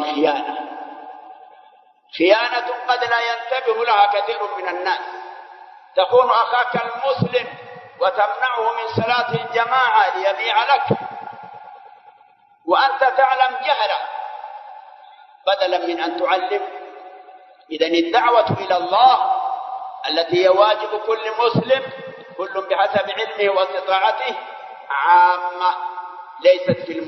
خيانة قد لا ينتبه لها كثير من الناس. تكون أخاك المسلم وتمنعه من صلاة الجماعة ليبيع لك وأنت تعلم جهلا بدلا من أن تعلم. إذن الدعوة إلى الله التي هي واجب كل مسلم، كل بحسب علمه واستطاعته، عامة، ليست في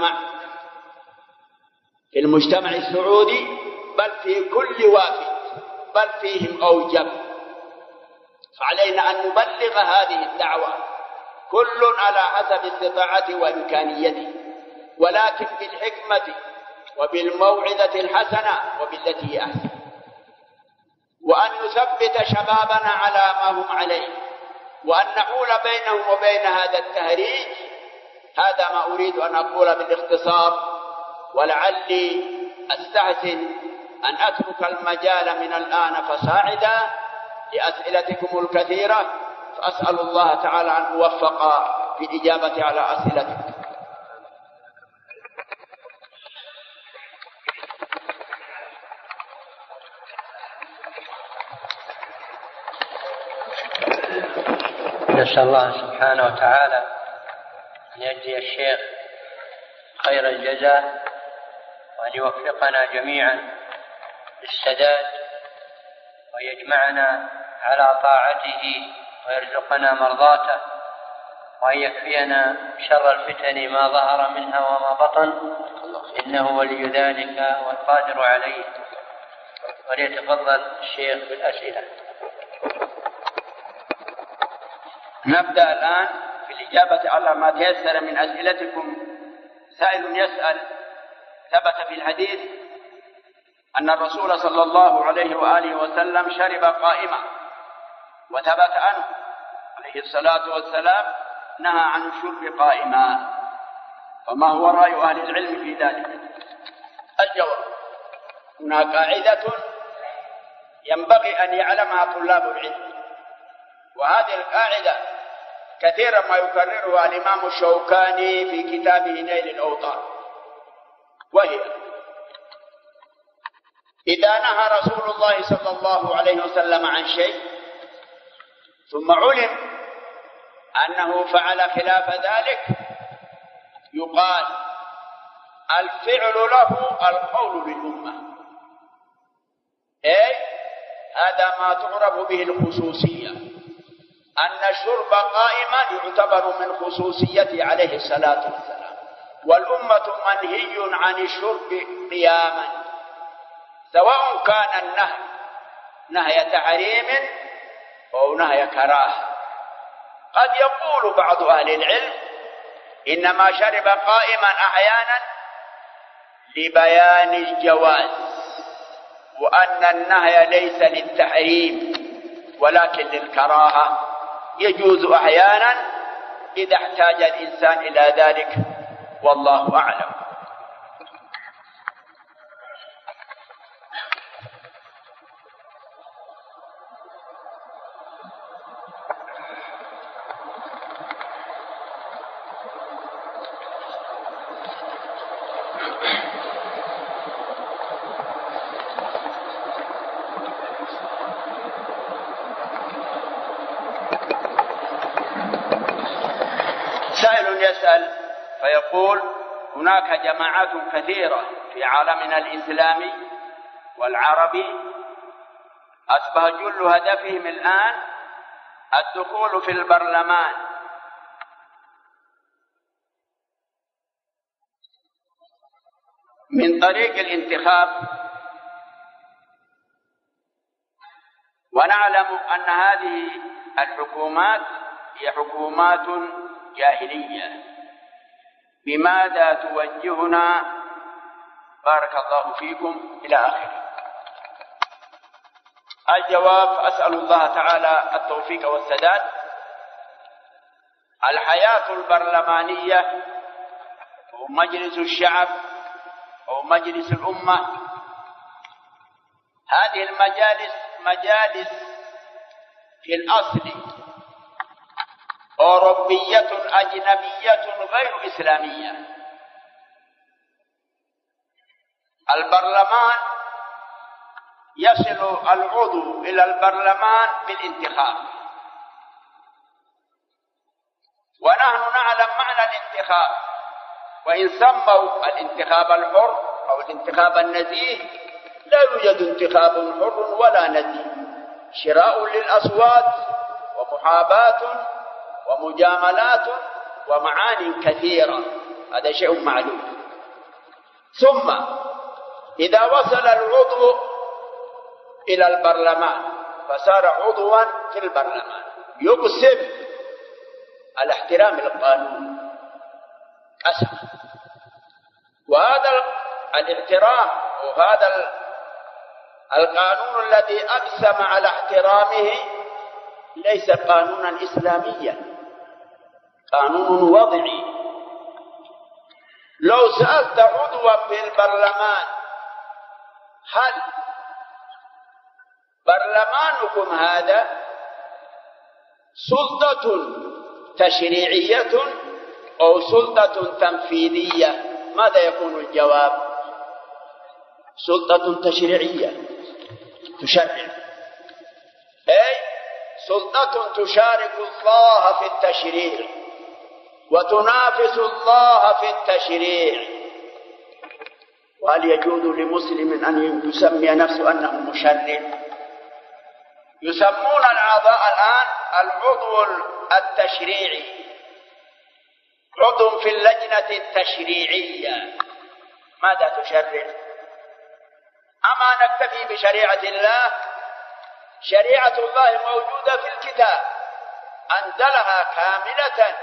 المجتمع السعودي، بل في كل وافد، بل فيهم أوجب. فعلينا أن نبلغ هذه الدعوة كل على حسب استطاعته وإمكانيته، ولكن بالحكمة وبالموعظة الحسنة وبالتي هي أحسن، وأن نثبت شبابنا على ما هم عليه، وأن نحول بينهم وبين هذا التهريج. هذا ما أريد أن أقول بالاختصار، ولعلي أستحسن أن أترك المجال من الآن فصاعدا لأسئلتكم الكثيرة، فأسأل الله تعالى أن أوفق في الإجابة على أسئلتكم. نسأل الله سبحانه وتعالى أن يجزي الشيخ خير الجزاء، وأن يوفقنا جميعا للسداد، ويجمعنا على طاعته، ويرزقنا مرضاته، وأن يكفينا شر الفتن ما ظهر منها وما بطن، إنه ولي ذلك والقادر عليه. وليتفضل الشيخ بالأسئلة. نبدأ الآن في الإجابة على ما تيسر من أسئلتكم. سائل يسأل: ثبت في الحديث أن الرسول صلى الله عليه وآله وسلم شرب قائما، وثبت عنه عليه الصلاة والسلام نهى عن الشرب قائما، فما هو رأي أهل العلم في ذلك؟ الجواب: هناك قاعدة ينبغي أن يعلمها طلاب العلم، وهذه القاعدة كثيرا ما يكررها الإمام الشوكاني في كتابه نيل الأوطار، وهي: إذا نهى رسول الله صلى الله عليه وسلم عن شيء ثم علم أنه فعل خلاف ذلك، يقال الفعل له القول للأمة. أي هذا ما تعرف به الخصوصية، أن الشرب قائما يعتبر من خصوصيته عليه الصلاة والسلام، والأمة منهي عن الشرب قياما، سواء كان النهي نهي تحريم أو نهي كراهة. قد يقول بعض أهل العلم إنما شرب قائما أحيانا لبيان الجواز، وأن النهي ليس للتحريم ولكن للكراهة، يجوز أحيانا إذا احتاج الإنسان إلى ذلك، والله أعلم. سائل يسأل فيقول: هناك جماعات كثيرة في عالمنا الإسلامي والعربي أصبح جل هدفهم الآن الدخول في البرلمان، من طريق الانتخاب، ونعلم أن هذه الحكومات هي حكومات جاهلية. بماذا توجهنا بارك الله فيكم إلى آخره؟ الجواب: أسأل الله تعالى التوفيق والسداد. الحياة البرلمانية أو مجلس الشعب أو مجلس الأمة، هذه المجالس مجالس في الأصل أوروبية أجنبية غير إسلامية. البرلمان يصل العضو إلى البرلمان بالانتخاب، ونحن نعلم معنى الانتخاب، وإن سموا الانتخاب الحر أو الانتخاب النزيه، لا يوجد انتخاب حر ولا نزيه، شراء للأصوات ومحاباة ومجاملات ومعان كثيرة، هذا شيء معلوم. ثم إذا وصل العضو إلى البرلمان فصار عضوا في البرلمان، يقسم على احترام القانون، قسم، وهذا الاحترام وهذا القانون الذي أقسم على احترامه ليس قانونا إسلاميا، قانون وضعي. لو سألت عضوا في البرلمان: هل برلمانكم هذا سلطة تشريعية أو سلطة تنفيذية؟ ماذا يكون الجواب؟ سلطة تشريعية تشرع، أي سلطة تشارك الله في التشريع وتنافس الله في التشريع. وهل يجوز لمسلم أن يسمي نفسه أنه مشرع؟ يسمون الأعضاء الآن العضو التشريعي، عضو في اللجنة التشريعية. ماذا تشرع؟ أما نكتفي بشريعة الله؟ شريعة الله موجودة في الكتاب، أنزلها كاملة.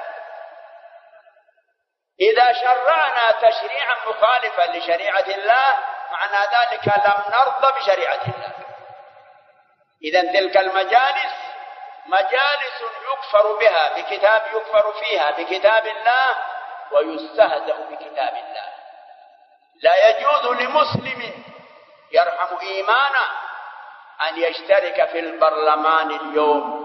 إذا شرعنا تشريعا مخالفا لشريعة الله معنى ذلك لم نرضى بشريعة الله. إذن تلك المجالس مجالس يكفر بها بكتاب، يكفر فيها بكتاب الله ويستهزأ بكتاب الله. لا يجوز لمسلم يرحم إيمانه أن يشترك في البرلمان اليوم.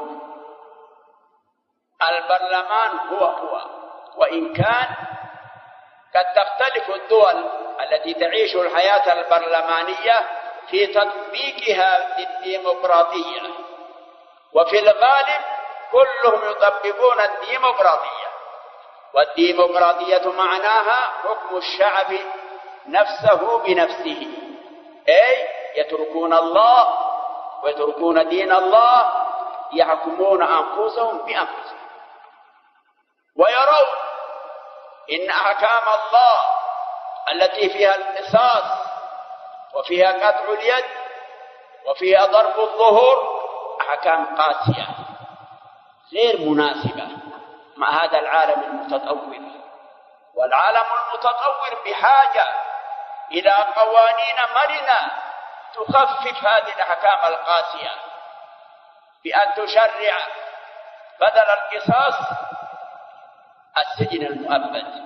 البرلمان هو وإن كان قد تختلف الدول التي تعيش الحياة البرلمانية في تطبيقها للديمقراطية، وفي الغالب كلهم يطبقون الديمقراطية، والديمقراطية معناها حكم الشعب نفسه بنفسه، أي يتركون الله ويتركون دين الله يحكمون أنفسهم بأنفسهم ويرون إن أحكام الله التي فيها القصاص وفيها قطع اليد وفيها ضرب الظهور أحكام قاسية غير مناسبة مع هذا العالم المتطور. والعالم المتطور بحاجة إلى قوانين مرنة تخفف هذه الأحكام القاسية بأن تشرع بدل القصاص السجن المؤبد،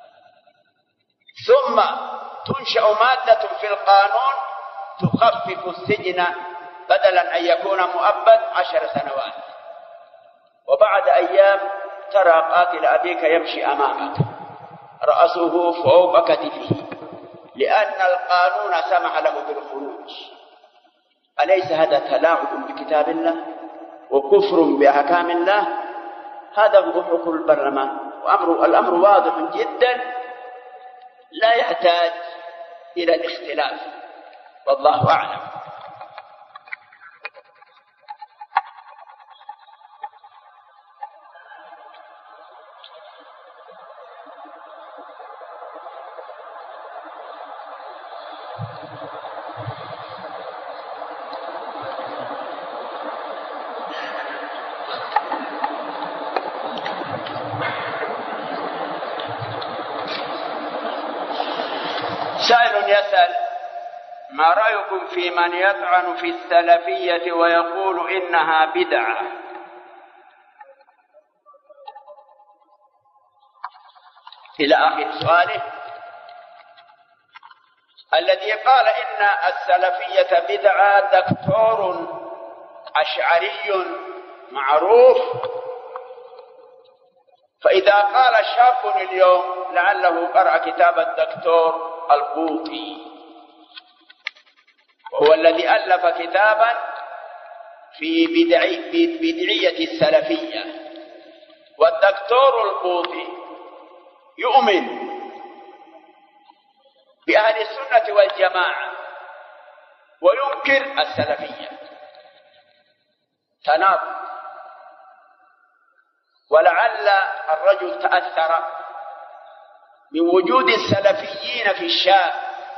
ثم تنشأ مادة في القانون تخفف السجن بدلا أن يكون مؤبد 10 سنوات. وبعد أيام ترى قاتل أبيك يمشي أمامك رأسه فوق كتفه لأن القانون سمح له بالخروج. أليس هذا تلاعب بكتاب الله وكفر بأحكام الله؟ هذا هو حكم البرلمان. الأمر واضح جدا لا يحتاج إلى الاختلاف، والله أعلم. سائل يسأل: ما رأيكم في من يطعن في السلفية ويقول إنها بدعة؟ إلى آخر سؤاله. الذي قال إن السلفية بدعة دكتور أشعري معروف، فإذا قال شاب اليوم لعله قرأ كتاب الدكتور البوطي، وهو الذي ألف كتابا في بدعية السلفية. والدكتور البوطي يؤمن بأهل السنة والجماعة وينكر السلفية، تناقض. ولعل الرجل تأثر من وجود السلفيين في الشام.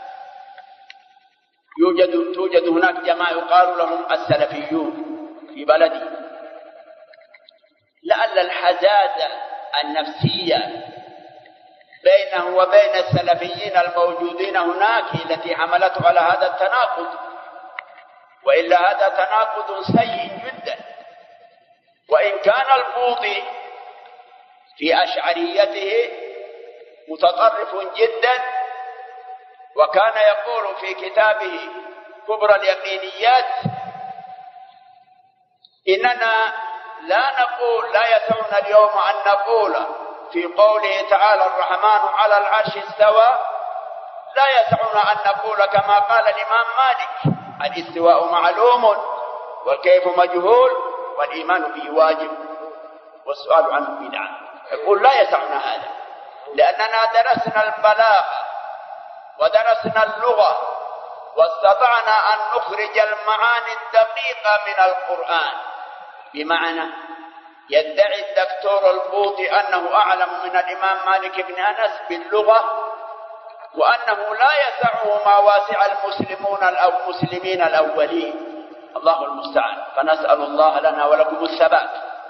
توجد هناك جماعة يقال لهم السلفيون في بلدي. لعل الحزازة النفسية بينه وبين السلفيين الموجودين هناك التي حملته على هذا التناقض، وإلا هذا تناقض سيء جدا. وإن كان البوطي في أشعريته متطرف جدا، وكان يقول في كتابه كبرى اليقينيات إننا لا يسعنا اليوم أن نقول في قوله تعالى الرحمن على العرش استوى، لا يسعنا أن نقول كما قال الإمام مالك الاستواء معلوم والكيف مجهول والإيمان به واجب والسؤال عنه بدعة. يقول لا يسعنا هذا، لأننا درسنا البلاغة ودرسنا اللغة واستطعنا أن نخرج المعاني الدقيقة من القرآن. بمعنى يدعي الدكتور البوطي أنه أعلم من الإمام مالك بن أنس باللغة، وأنه لا يسعه ما واسع المسلمين الأولين. الله المستعان، فنسأل الله لنا ولكم الثبات.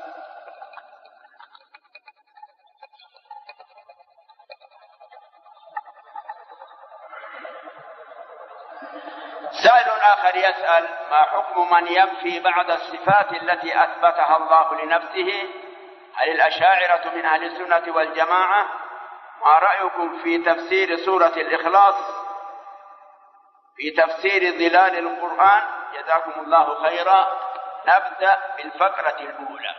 سائل آخر يسأل: ما حكم من ينفي بعض الصفات التي أثبتها الله لنفسه؟ هل الأشاعرة من أهل السنة والجماعة؟ ما رأيكم في تفسير سورة الإخلاص في تفسير ظلال القرآن؟ جزاكم الله خيرا. نبدأ بالفقرة الأولى.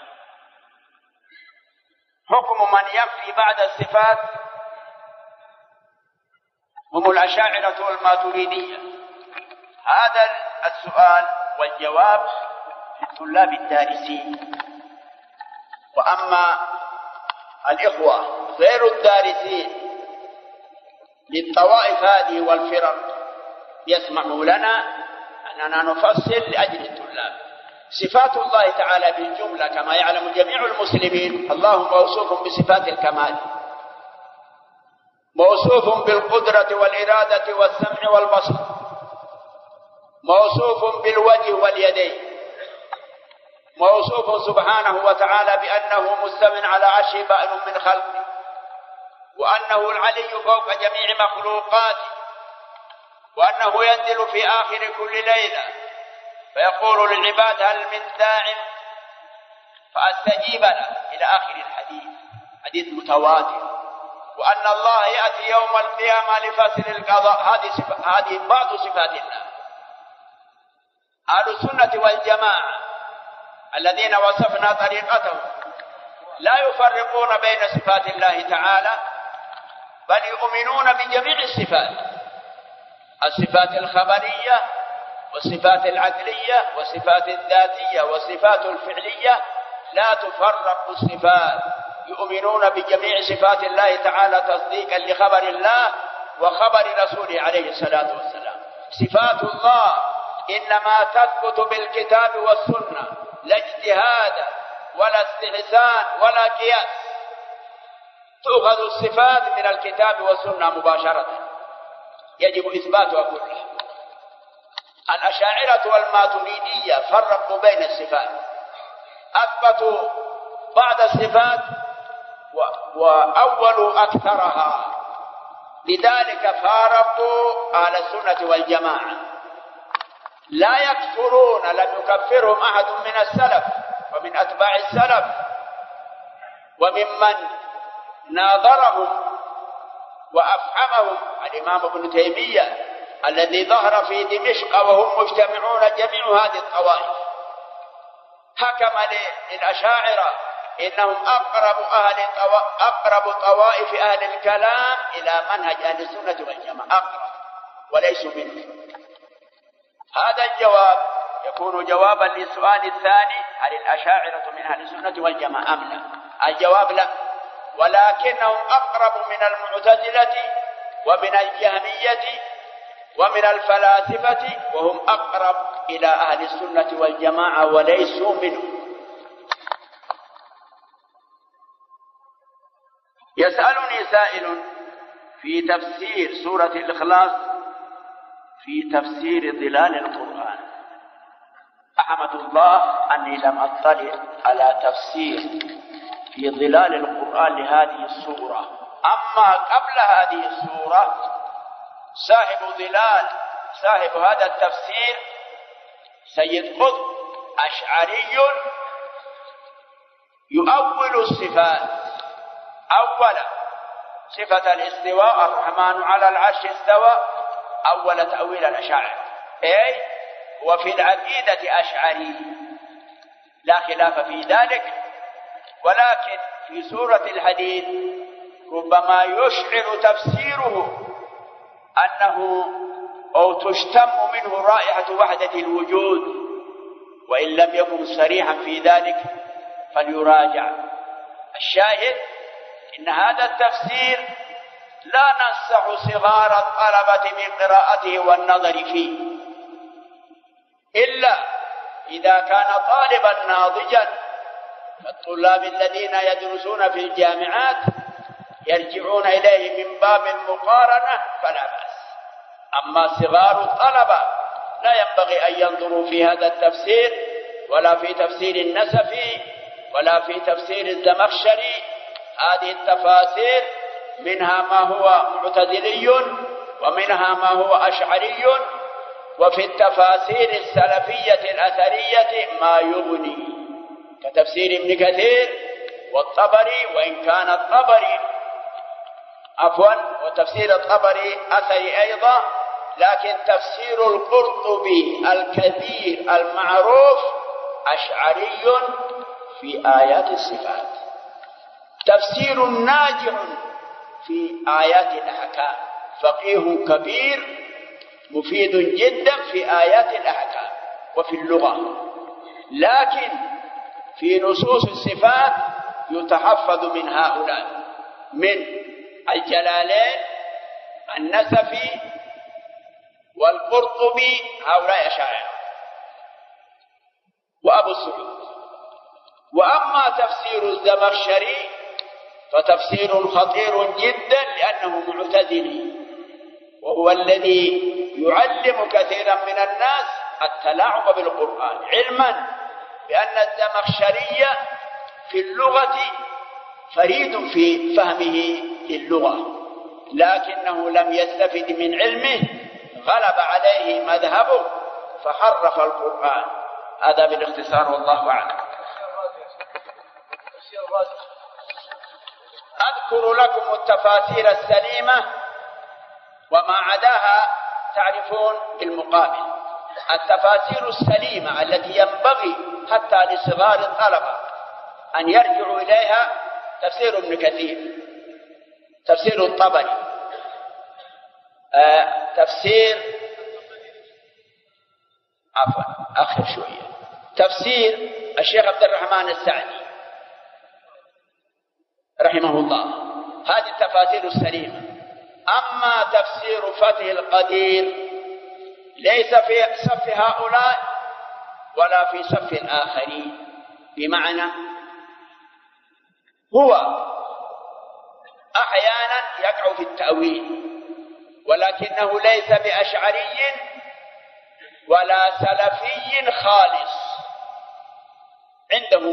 حكم من ينفي بعض الصفات هم الأشاعرة والماتريدية. هذا السؤال والجواب للطلاب الدارسين. وأما الإخوة غير الدارسين للطوائف هذه والفرق يسمحوا لنا أننا نفصل لأجل الطلاب. صفات الله تعالى بالجملة كما يعلم جميع المسلمين، الله موصوف بصفات الكمال، موصوف بالقدرة والإرادة والسمع والبصر، موصوف بالوجه واليدين، موصوف سبحانه وتعالى بأنه مستو على عرشه بائن من خلقه، وأنه العلي فوق جميع مخلوقاته، وأنه ينزل في آخر كل ليلة فيقول للعباد هل من داع فأستجيب له إلى آخر الحديث، حديث متواتر. وأن الله يأتي يوم القيامة لفصل القضاء، هذه بعض صفات الله. أهل السنة والجماعة الذين وصفنا طريقتهم لا يفرقون بين صفات الله تعالى، بل يؤمنون بجميع الصفات، الصفات الخبرية والصفات العقلية والصفات الذاتية والصفات الفعلية، لا تفرق الصفات، يؤمنون بجميع صفات الله تعالى تصديقا لخبر الله وخبر رسوله عليه الصلاة والسلام. صفات الله إنما تثبت بالكتاب والسنة، لا اجتهاد ولا استحسان ولا قياس، تؤخذ الصفات من الكتاب والسنة مباشرة، يجب إثباتها كلها. الأشاعرة والماتريدية فرقوا بين الصفات، أثبتوا بعض الصفات وأولوا أكثرها، لذلك فارقوا أهل السنة والجماعة. لا يكفرون، لم يكفرهم أحد من السلف ومن أتباع السلف وممن ناظرهم وأفهمهم الإمام ابن تيمية الذي ظهر في دمشق وهم مجتمعون جميع هذه الطوائف، حكم للأشاعرة إنهم أقرب طوائف أهل الكلام إلى منهج أهل السنة والجماعة، أقرب وليسوا منهم. هذا الجواب يكون جوابا للسؤال الثاني: هل الأشاعرة من أهل السنة والجماعة أم لا؟ الجواب لا، ولكنهم أقرب من المعتزلة ومن الجهمية ومن الفلاسفة، وهم أقرب إلى أهل السنة والجماعة وليسوا منهم. يسألني سائل في تفسير سورة الإخلاص في تفسير ظلال القرآن. أحمد الله أني لم أطلع على تفسير في ظلال القرآن لهذه السورة، أما قبل هذه السورة صاحب هذا التفسير سيد قطب أشعري يؤول الصفات. أولا صفة الاستواء، الرحمن على العرش استوى، أول تأويل الأشاعرة، أي وفي العقيدة أشعري لا خلاف في ذلك، ولكن في سورة الحديد ربما يشعر تفسيره أنه أو تشتم منه رائحة وحدة الوجود، وإن لم يكن صريحا في ذلك فليراجع. الشاهد إن هذا التفسير لا ننصح صغار الطلبة من قراءته والنظر فيه، إلا إذا كان طالبا ناضجا، فالطلاب الذين يدرسون في الجامعات يرجعون إليه من باب المقارنة فلا بأس. أما صغار الطلبة لا ينبغي أن ينظروا في هذا التفسير، ولا في تفسير النسفي، ولا في تفسير الزمخشري. هذه التفاسير منها ما هو معتزلي ومنها ما هو أشعري، وفي التفاسير السلفية الأثرية ما يغني، كتفسير ابن كثير والطبري، وإن كان الطبري وتفسير الطبري أثري أيضا، لكن تفسير القرطبي الكبير المعروف أشعري في آيات الصفات، تفسير ناجع في آيات الأحكام، فقيه كبير مفيد جدا في آيات الأحكام وفي اللغة، لكن في نصوص الصفات يتحفظ من هؤلاء، من الجلالين النسفي والقرطبي، هؤلاء أشاعرة. وأبو السعود. وأما تفسير الزمخشري فتفسير خطير جدا لأنه معتزلي، وهو الذي يعلم كثيرا من الناس التلاعب بالقرآن، علما بأن الزمخشري في اللغة فريد في فهمه للغة، لكنه لم يستفد من علمه، غلب عليه مذهبه فحرف القرآن. هذا بالاختصار والله أعلم. أذكر لكم التفاسير السليمة وما عداها تعرفون بالمقابل. التفاسير السليمة التي ينبغي حتى لصغار الطلبة أن يرجعوا إليها: تفسير ابن كثير، تفسير الطبري، تفسير تفسير الشيخ عبد الرحمن السعدي رحمه الله. هذه التفاسير السليمة. أما تفسير فتح القدير ليس في صف هؤلاء ولا في صف الآخرين، بمعنى هو أحيانا يقع في التأويل، ولكنه ليس بأشعري ولا سلفي خالص، عنده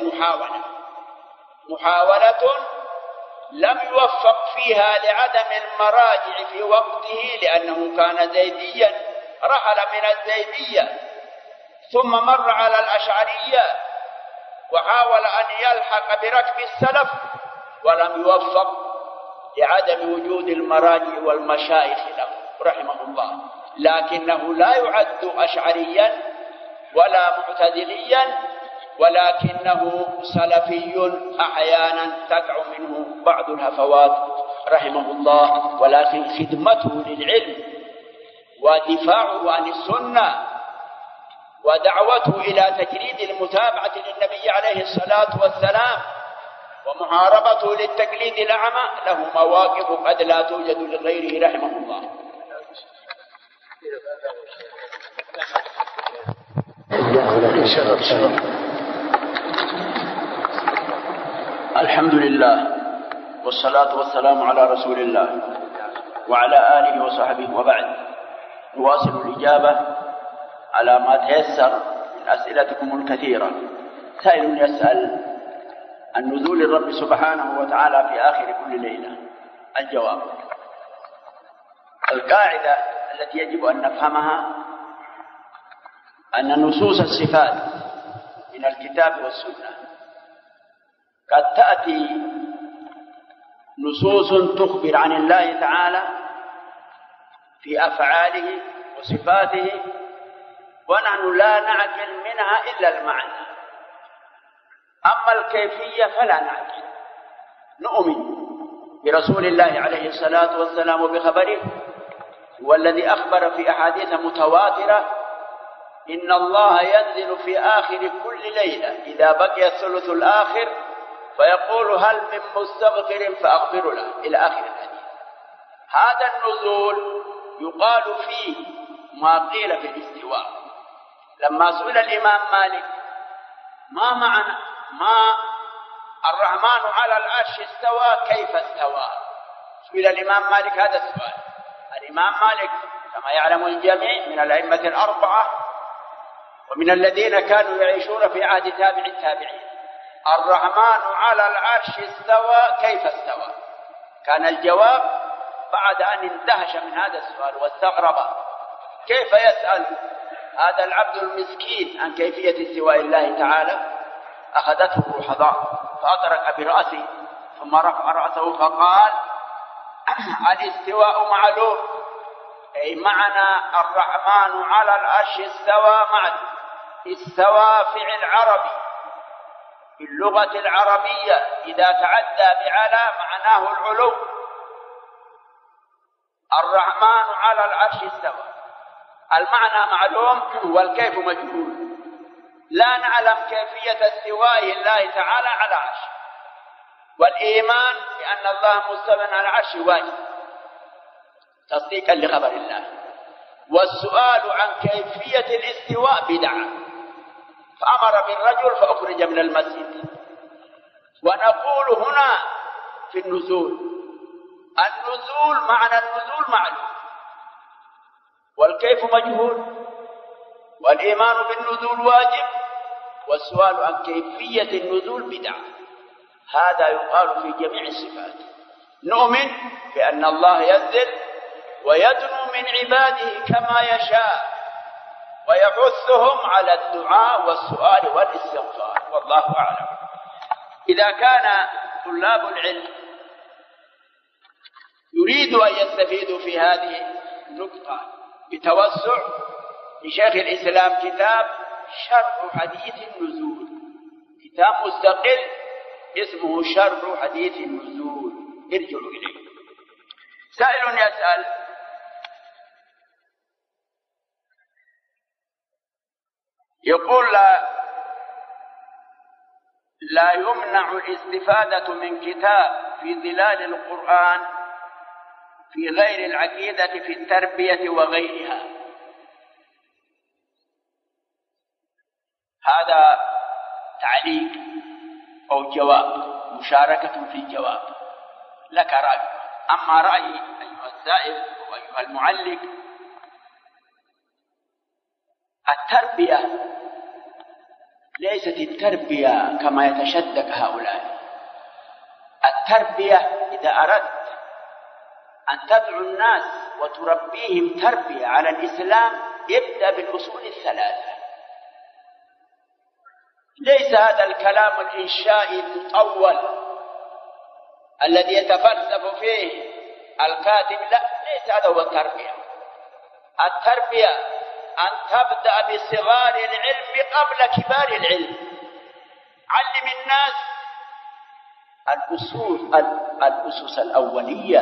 محاولة لم يوفق فيها لعدم المراجع في وقته، لأنه كان زيديا، رحل من الزيدية ثم مر على الأشعرية وحاول أن يلحق بركب السلف ولم يوفق لعدم وجود المراجع والمشايخ له رحمه الله. لكنه لا يعد أشعريا ولا معتزليا، ولكنه سلفي أحيانا تقع منه بعض الهفوات رحمه الله، ولكن خدمته للعلم ودفاعه عن السنة ودعوته إلى تجريد المتابعة للنبي عليه الصلاة والسلام ومحاربته للتقليد الأعمى له مواقف قد لا توجد لغيره رحمه الله. الحمد لله والصلاة والسلام على رسول الله وعلى آله وصحبه، وبعد. نواصل الإجابة على ما تيسر من أسئلتكم الكثيرة. سائل يسأل عن نزول الرب سبحانه وتعالى في آخر كل ليلة. الجواب: القاعدة التي يجب أن نفهمها أن نصوص الصفات من الكتاب والسنة قد تأتي نصوص تخبر عن الله تعالى في أفعاله وصفاته، ونحن لا نعقل منها إلا المعنى. أما الكيفية فلا نعقل. نؤمن برسول الله عليه الصلاة والسلام وبخبره، والذي أخبر في أحاديث متواترة: إن الله ينزل في آخر كل ليلة إذا بقي الثلث الآخر فيقول: هل من مستغفر فأغفر له، إلى آخر الحديث. هذا النزول يقال فيه ما قيل في الاستواء. لما سئل الإمام مالك ما معنى الرحمن على العرش استوى كيف استوى، سئل الإمام مالك هذا السؤال. الإمام مالك كما يعلم الجميع من الأئمة الأربعة ومن الذين كانوا يعيشون في عهد تابع التابعين. الرحمن على العرش استوى كيف استوى؟ كان الجواب بعد أن اندهش من هذا السؤال واستغرب كيف يسأل هذا العبد المسكين عن كيفية استواء الله تعالى، أخذته الرحضاء فأطرق برأسه ثم رفع رأسه فقال: الاستواء معلوم، أي معنى الرحمن على العرش استوى معلوم. استوى فعل عربي في اللغة العربية إذا تعدى بعلى معناه العلو. الرحمن على العرش استوى، المعنى معلوم والكيف مجهول. لا نعلم كيفية استواء الله تعالى على عرشه، والإيمان بأن الله مستوى على العرش واجب تصديقا لخبر الله، والسؤال عن كيفية الاستواء بدعة. فأمر بالرجل فأخرج من المسجد. ونقول هنا في النزول معنى النزول معلوم، والكيف مجهول، والإيمان بالنزول واجب، والسؤال عن كيفية النزول بدعة. هذا يقال في جميع الصفات. نؤمن بأن الله ينزل ويدنو من عباده كما يشاء، ويحثهم على الدعاء والسؤال والاستغفار، والله أعلم. إذا كان طلاب العلم يريدوا أن يستفيدوا في هذه النقطة بتوسع، لشيخ الإسلام كتاب شرح حديث النزول، كتاب مستقل اسمه شرح حديث النزول، ارجعوا إليه. سائل يسأل: يقول لا يمنع الاستفادة من كتاب في ظلال القرآن في غير العقيدة في التربية وغيرها. هذا تعليق أو جواب، مشاركة في الجواب، لك رأي. أما رأيي أيها السائل وأيها المعلق، التربية ليست التربية كما يتشدق هؤلاء. التربية إذا أردت أن تدعو الناس وتربيهم تربية على الإسلام، ابدأ بالأصول الثلاثة. ليس هذا الكلام الإنشائي المطول الذي يتفلسف فيه الكاتب، لا، ليس هذا هو التربية. التربية أن تبدأ بصغار العلم قبل كبار العلم. علم الناس الأسس الأولية،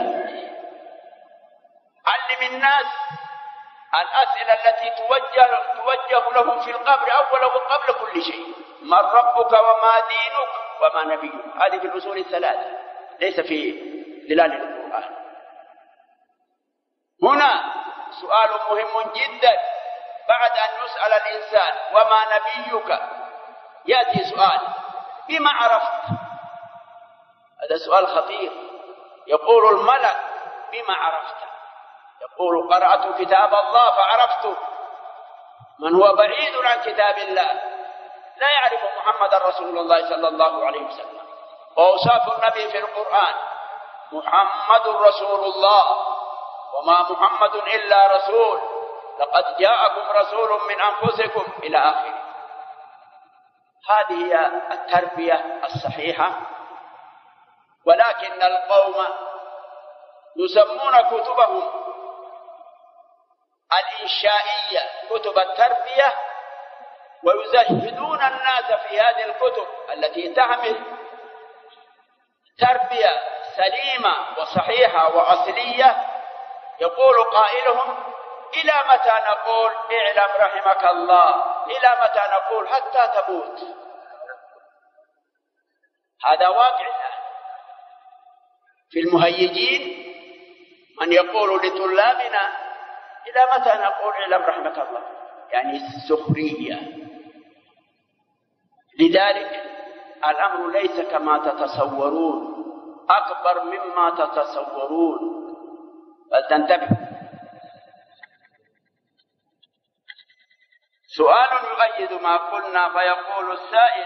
علم الناس الأسئلة التي توجه لهم في القبر أولا وقبل كل شيء: من ربك وما دينك وما نبيك. هذه في الأصول الثلاثة، ليس في ظلال القرآن. هنا سؤال مهم جدا بعد أن يسأل الإنسان وما نبيك، يأتي سؤال: بما عرفت؟ هذا سؤال خطير. يقول الملك: بما عرفت؟ يقول: قرأت كتاب الله فعرفت. من هو بعيد عن كتاب الله لا يعرف محمد رسول الله صلى الله عليه وسلم. وأوصاف النبي في القرآن: محمد رسول الله، وما محمد إلا رسول، لقد جاءكم رسول من أنفسكم، إلى آخره. هذه هي التربية الصحيحة. ولكن القوم يسمون كتبهم الإنشائية كتب التربية، ويزهدون الناس في هذه الكتب التي تعمل تربية سليمة وصحيحة وأصلية. يقول قائلهم: إلى متى نقول اعلم رحمك الله؟ إلى متى نقول حتى تموت؟ هذا واقعنا في المهيجين، من يقول لطلابنا: إلى متى نقول اعلم رحمك الله؟ يعني السخرية. لذلك الأمر ليس كما تتصورون، أكبر مما تتصورون، فلتنتبهوا. سؤال يؤيد ما قلنا، فيقول السائل: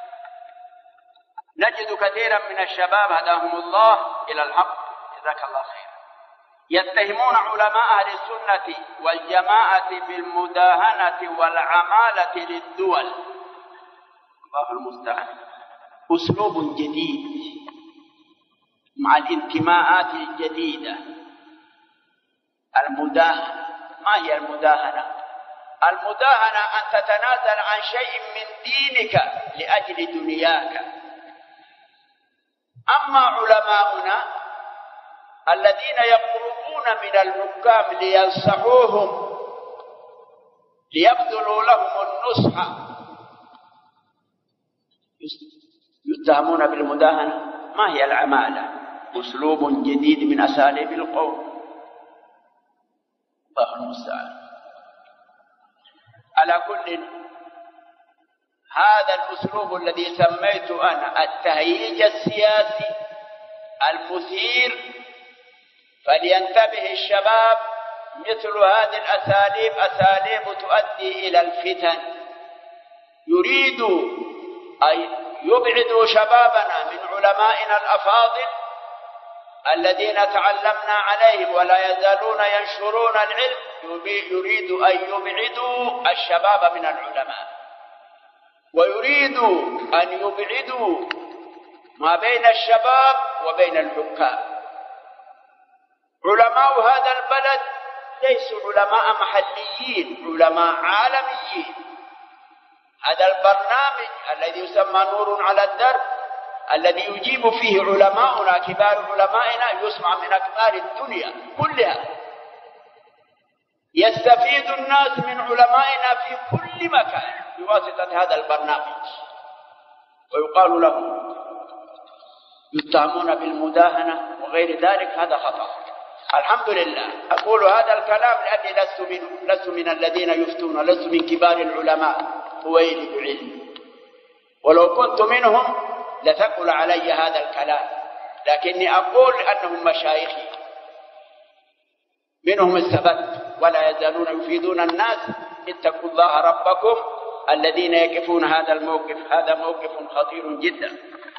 نجد كثيرا من الشباب هداهم الله إلى الحق، جزاك الله خير، يتهمون علماء أهل السنة والجماعة بالمداهنة والعمالة للدول. الله المستعان. أسلوب جديد مع الانتماءات الجديدة. المداهنة، ما هي المداهنة؟ المداهنة أن تتنازل عن شيء من دينك لأجل دنياك. أما علماؤنا الذين يقربون من الحكام لينصحوهم، ليبذلوا لهم النصح، يتهمون بالمداهنة. ما هي العمالة؟ أسلوب جديد من أساليب القوم. الله المستعان. على كل، هذا الأسلوب الذي سميت أنا التهييج السياسي المثير، فلينتبه الشباب. مثل هذه الأساليب أساليب تؤدي إلى الفتن. يريد أن يبعدوا شبابنا من علمائنا الأفاضل الذين تعلمنا عليهم ولا يزالون ينشرون العلم. يريد أن يبعدوا الشباب من العلماء، ويريد أن يبعدوا ما بين الشباب وبين الحكام. علماء هذا البلد ليسوا علماء محليين، علماء عالميين. هذا البرنامج الذي يسمى نور على الدرب الذي يجيب فيه علماؤنا كبار علمائنا يسمع من أكبار الدنيا كلها. يستفيد الناس من علمائنا في كل مكان بواسطة هذا البرنامج، ويقال لهم يتهمون بالمداهنة وغير ذلك. هذا خطأ. الحمد لله أقول هذا الكلام لأني لست من الذين يفتون، لست من كبار العلماء ويلي بعلم، ولو كنت منهم لثقل علي هذا الكلام، لكني أقول أنهم مشايخي منهم استفدت ولا يزالون يفيدون الناس. اتقوا الله ربكم الذين يقفون هذا الموقف. هذا موقف خطير جدا.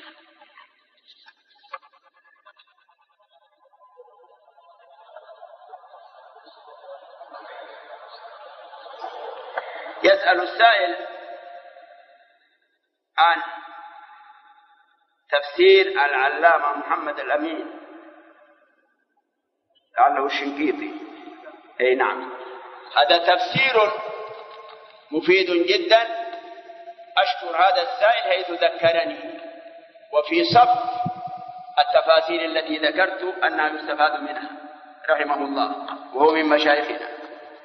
يسأل السائل عن تفسير العلامة محمد الأمين لعله الشنقيطي. أي نعم، هذا تفسير مفيد جدا. أشكر هذا السائل حيث ذكرني، وفي صف التفاسير التي ذكرت أنها يستفاد منها رحمه الله، وهو من مشايخنا.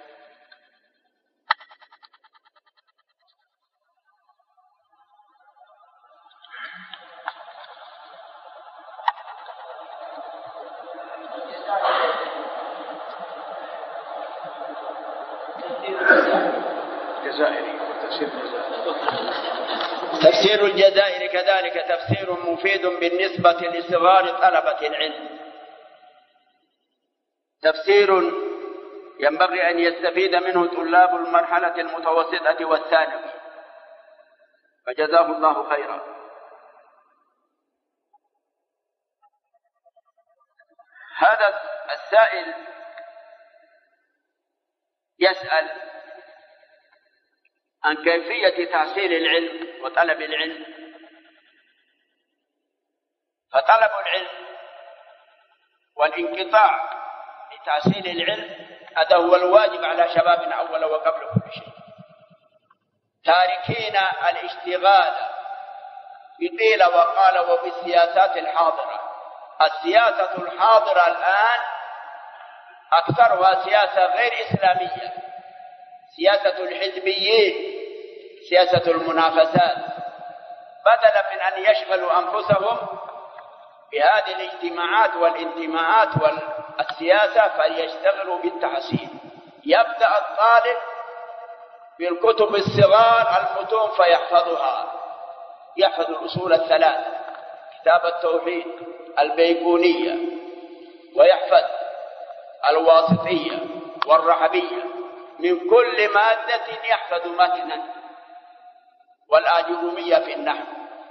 تفسير الجزائر كذلك تفسير مفيد بالنسبة لصغار طلبة العلم. تفسير ينبغي أن يستفيد منه طلاب المرحلة المتوسطة والثانوي، فجزاه الله خيرا. هذا السائل يسأل عن كيفية تحصيل العلم وطلب العلم. فطلب العلم والانقطاع لتحصيل العلم هذا هو الواجب على شبابنا أولا وقبل كل شيء، تاركين الاشتغال بقيل وقال وبالسياسات الحاضرة. السياسة الحاضرة الآن أكثرها سياسة غير إسلامية، سياسة الحزبيين، سياسة المنافسات. بدلا من أن يشغلوا أنفسهم بهذه الاجتماعات والانتماءات والسياسة فليشتغلوا بالتحصيل. يبدأ الطالب بالكتب الصغار المتون فيحفظها، يحفظ الأصول الثلاث، كتاب التوحيد، البيقونية، ويحفظ الواسطية والرحبية. من كل مادة يحفظ متنا، والآجرومية في النحو،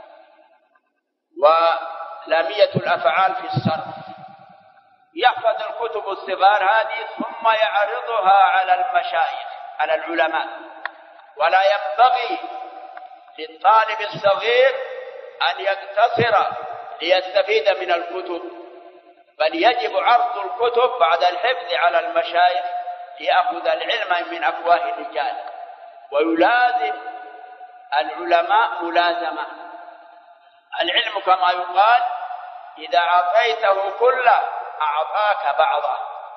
ولامية الأفعال في الصرف. يحفظ الكتب الصغار هذه ثم يعرضها على المشايخ على العلماء. ولا ينبغي للطالب الصغير أن يقتصر ليستفيد من الكتب، بل يجب عرض الكتب بعد الحفظ على المشايخ ليأخذ العلم من أفواه الرجال، ويلازم العلماء ملازمة. العلم كما يقال إذا أعطيته كله أعطاك بعضه.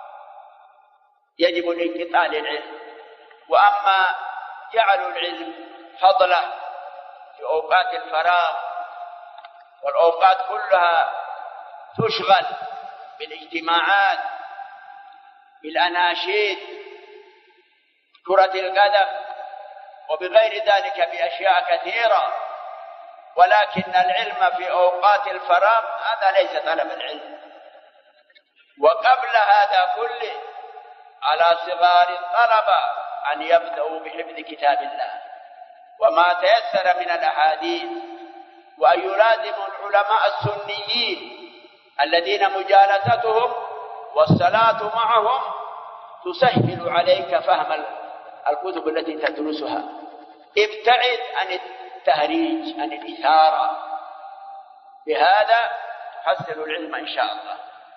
يجب الانقطاع للعلم. وأما جعلوا العلم فضله في أوقات الفراغ، والأوقات كلها تشغل بالاجتماعات، بالأناشيد، كرة القدم، وبغير ذلك بأشياء كثيرة، ولكن العلم في أوقات الفراغ هذا ليس طلب العلم. وقبل هذا كله على صغار الطلبة أن يبدأوا بحفظ كتاب الله وما تيسر من الأحاديث، وأن يلازموا العلماء السنيين الذين مجالستهم والصلاة معهم تسهل عليك فهم الكتب التي تدرسها. ابتعد عن التهريج، عن الإثارة، بهذا تحصل العلم إن شاء الله.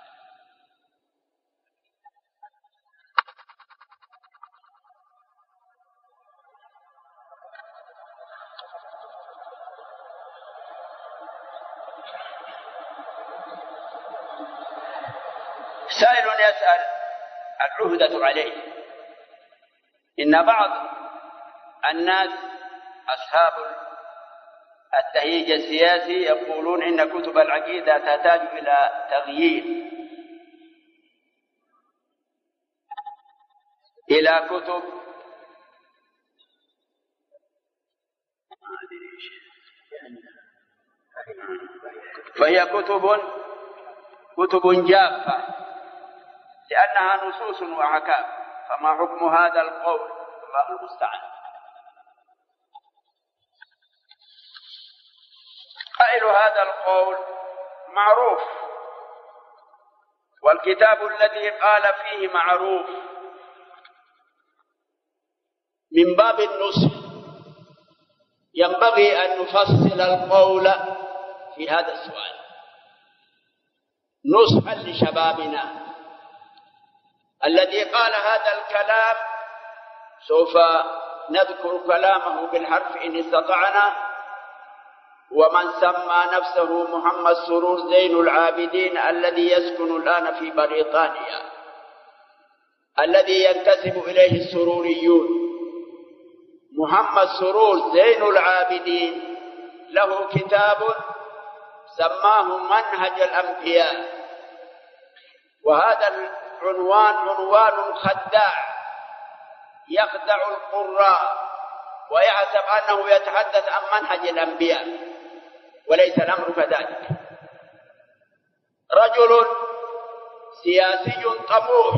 سائل يسأل العهدة عليه. إن بعض الناس أصحاب التهيج السياسي يقولون إن كتب العقيدة تحتاج إلى تغيير، إلى كتب فهي كتب جافة لأنها نصوص وأحكام. فما حكم هذا القول؟ الله المستعان. قائل هذا القول معروف، والكتاب الذي قال فيه معروف. من باب النصح ينبغي أن نفصل القول في هذا السؤال نصحا لشبابنا. الذي قال هذا الكلام سوف نذكر كلامه بالحرف إن استطعنا. ومن سمى نفسه محمد سرور زين العابدين الذي يسكن الآن في بريطانيا، الذي ينتسب إليه السروريون، محمد سرور زين العابدين له كتاب سماه منهج الأنبياء. وهذا العنوان عنوان خداع يخدع القراء ويحسب أنه يتحدث عن منهج الأنبياء، وليس الأمر كذلك. رجل سياسي طموح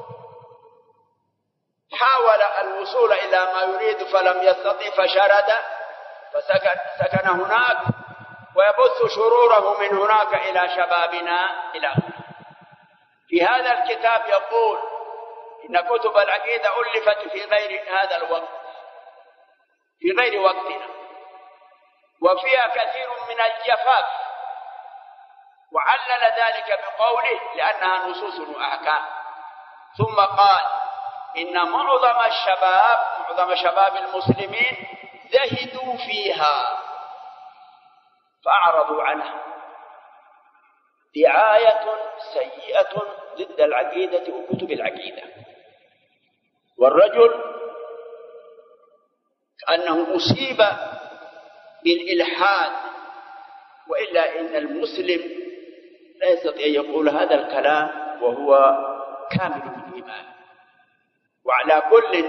حاول الوصول إلى ما يريد فلم يستطع فشرد فسكن هناك ويبث شروره من هناك إلى شبابنا إلى هنا. في هذا الكتاب يقول إن كتب العقيدة ألفت في غير هذا الوقت، في غير وقتنا، وفيها كثير من الجفاف، وعلل ذلك بقوله لأنها نصوص وأحكام. ثم قال إن معظم شباب المسلمين زهدوا فيها فأعرضوا عنها. دعاية سيئة ضد العقيدة وكتب العقيدة. والرجل كأنه أصيب بالإلحاد، وإلا إن المسلم لا يستطيع أن يقول هذا الكلام وهو كامل الإيمان. وعلى كل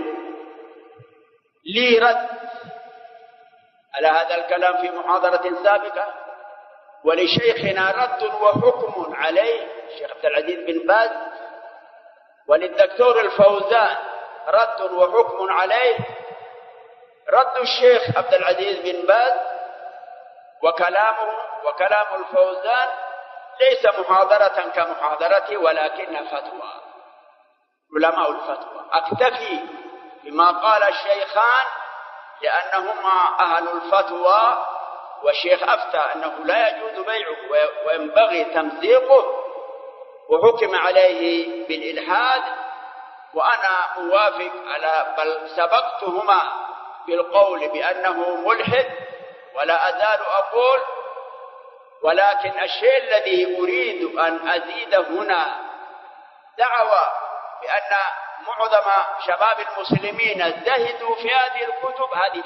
لي رد على هذا الكلام في محاضرة سابقة، ولشيخنا رد وحكم عليه الشيخ عبد العزيز بن باز، وللدكتور الفوزان رد وحكم عليه. رد الشيخ عبد العزيز بن باز وكلام الفوزان ليس محاضرة كمحاضرتي ولكن فتوى علماء الفتوى. أكتفي بما قال الشيخان لأنهما أهل الفتوى، والشيخ أفتى أنه لا يجوز بيعه وينبغي تمزيقه وحكم عليه بالإلحاد، وأنا أوافق على بل سبقتهما بالقول بأنه ملحد ولا أزال أقول. ولكن الشيء الذي أريد أن أزيد هنا دعوة بأن معظم شباب المسلمين زهدوا في هذه الكتب. هذه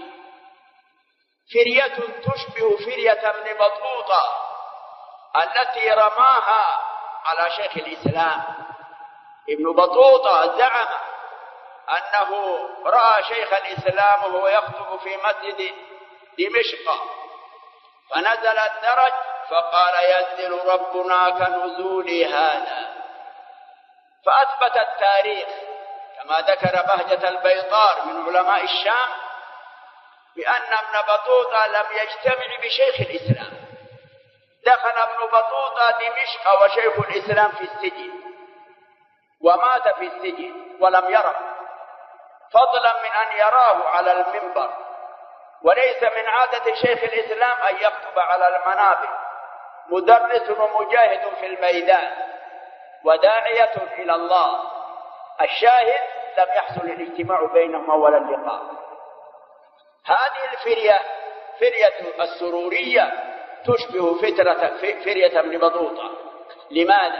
فرية تشبه فرية ابن بطوطة التي رماها على شيخ الإسلام. ابن بطوطة زعم أنه رأى شيخ الإسلام وهو يخطب في مسجد دمشق، فنزل الدرج فقال ينزل ربنا كنزول هذا. فأثبت التاريخ كما ذكر بهجة البيطار من علماء الشام بأن ابن بطوطة لم يجتمع بشيخ الإسلام. دخل ابن بطوطة دمشق وشيخ الإسلام في السجن، ومات في السجن ولم يره، فضلا من أن يراه على المنبر. وليس من عادة شيخ الإسلام أن يخطب على المنابر، مدرس ومجاهد في الميدان وداعية إلى الله. الشاهد لم يحصل الاجتماع بينهما ولا اللقاء. هذه فرية السرورية تشبه فرية ابن بطوطة. لماذا؟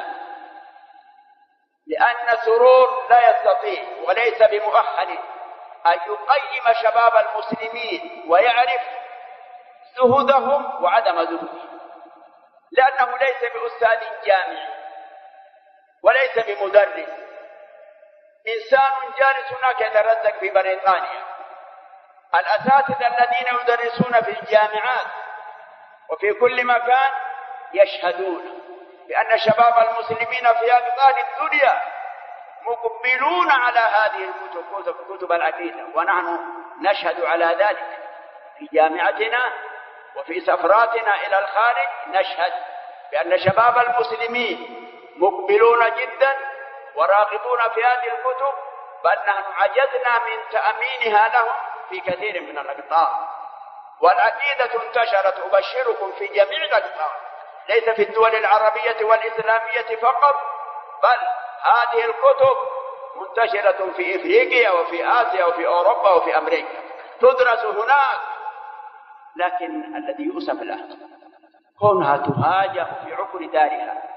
لأن سرور لا يستطيع وليس بمؤهل أن يقيم شباب المسلمين ويعرف زهدهم وعدم زهدهم، لأنه ليس بأستاذ جامعي وليس بمدرس، إنسان جالس هناك يترزق في بريطانيا. الأساتذة الذين يدرسون في الجامعات وفي كل مكان يشهدون بأن شباب المسلمين في أقطار الدنيا مقبلون على هذه الكتب، كتب العقيدة، ونحن نشهد على ذلك في جامعتنا وفي سفراتنا إلى الخارج. نشهد بأن شباب المسلمين مقبلون جدا وراغبون في هذه الكتب، بل نحن عجزنا من تأمينها لهم في كثير من الأقطار. والعقيدة انتشرت أبشركم في جميع الأقطار، ليس في الدول العربية والإسلامية فقط، بل هذه الكتب منتشرة في إفريقيا وفي آسيا وفي أوروبا وفي أمريكا، تدرس هناك. لكن الذي يؤسف له كونها تهاجم في عقر دارها